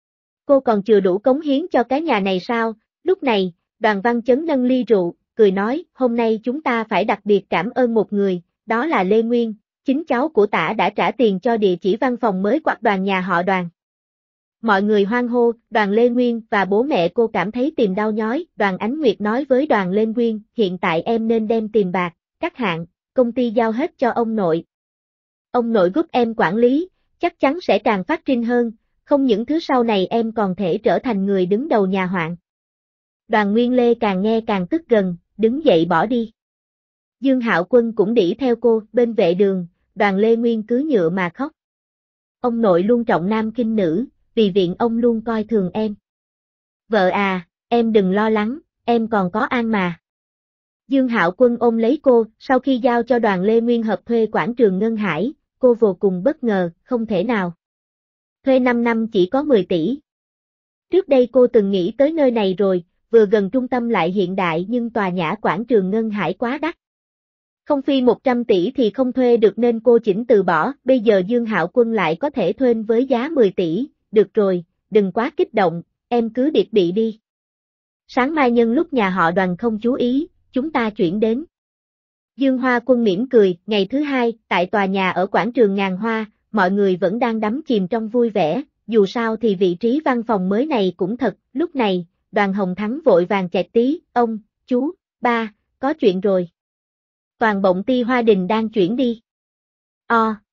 Cô còn chưa đủ cống hiến cho cái nhà này sao? Lúc này, Đoàn Văn Chấn nâng ly rượu, cười nói, hôm nay chúng ta phải đặc biệt cảm ơn một người, đó là Lê Nguyên, chính cháu của tả đã trả tiền cho địa chỉ văn phòng mới của Đoàn nhà họ Đoàn. Mọi người hoan hô, Đoàn Lê Nguyên và bố mẹ cô cảm thấy tìm đau nhói, Đoàn Ánh Nguyệt nói với Đoàn Lê Nguyên, hiện tại em nên đem tiền bạc, các hạng, công ty giao hết cho ông nội. Ông nội giúp em quản lý, chắc chắn sẽ càng phát triển hơn, không những thứ sau này em còn thể trở thành người đứng đầu nhà hoạn. Đoàn Nguyên Lê càng nghe càng tức gần, đứng dậy bỏ đi. Dương Hạo Quân cũng đỉ theo cô, bên vệ đường, Đoàn Lê Nguyên cứ nhựa mà khóc. Ông nội luôn trọng nam khinh nữ, vì viện ông luôn coi thường em. Vợ à, em đừng lo lắng, em còn có An mà. Dương Hạo Quân ôm lấy cô, sau khi giao cho Đoàn Lê Nguyên hợp thuê quảng trường Ngân Hải, cô vô cùng bất ngờ, không thể nào. Thuê 5 năm chỉ có 10 tỷ. Trước đây cô từng nghĩ tới nơi này rồi, vừa gần trung tâm lại hiện đại nhưng tòa nhã quảng trường Ngân Hải quá đắt. Không phi 100 tỷ thì không thuê được nên cô Chỉnh từ bỏ, bây giờ Dương Hạo Quân lại có thể thuê với giá 10 tỷ, được rồi, đừng quá kích động, em cứ điệp bị đi. Sáng mai nhân lúc nhà họ Đoàn không chú ý, chúng ta chuyển đến. Dương Hoa Quân mỉm cười, ngày thứ hai, tại tòa nhà ở quảng trường Ngàn Hoa, mọi người vẫn đang đắm chìm trong vui vẻ, dù sao thì vị trí văn phòng mới này cũng thật, lúc này, Đoàn Hồng Thắng vội vàng chẹt tí, ông, chú, ba, có chuyện rồi. Toàn Bộng Ti Hoa Đình đang chuyển đi.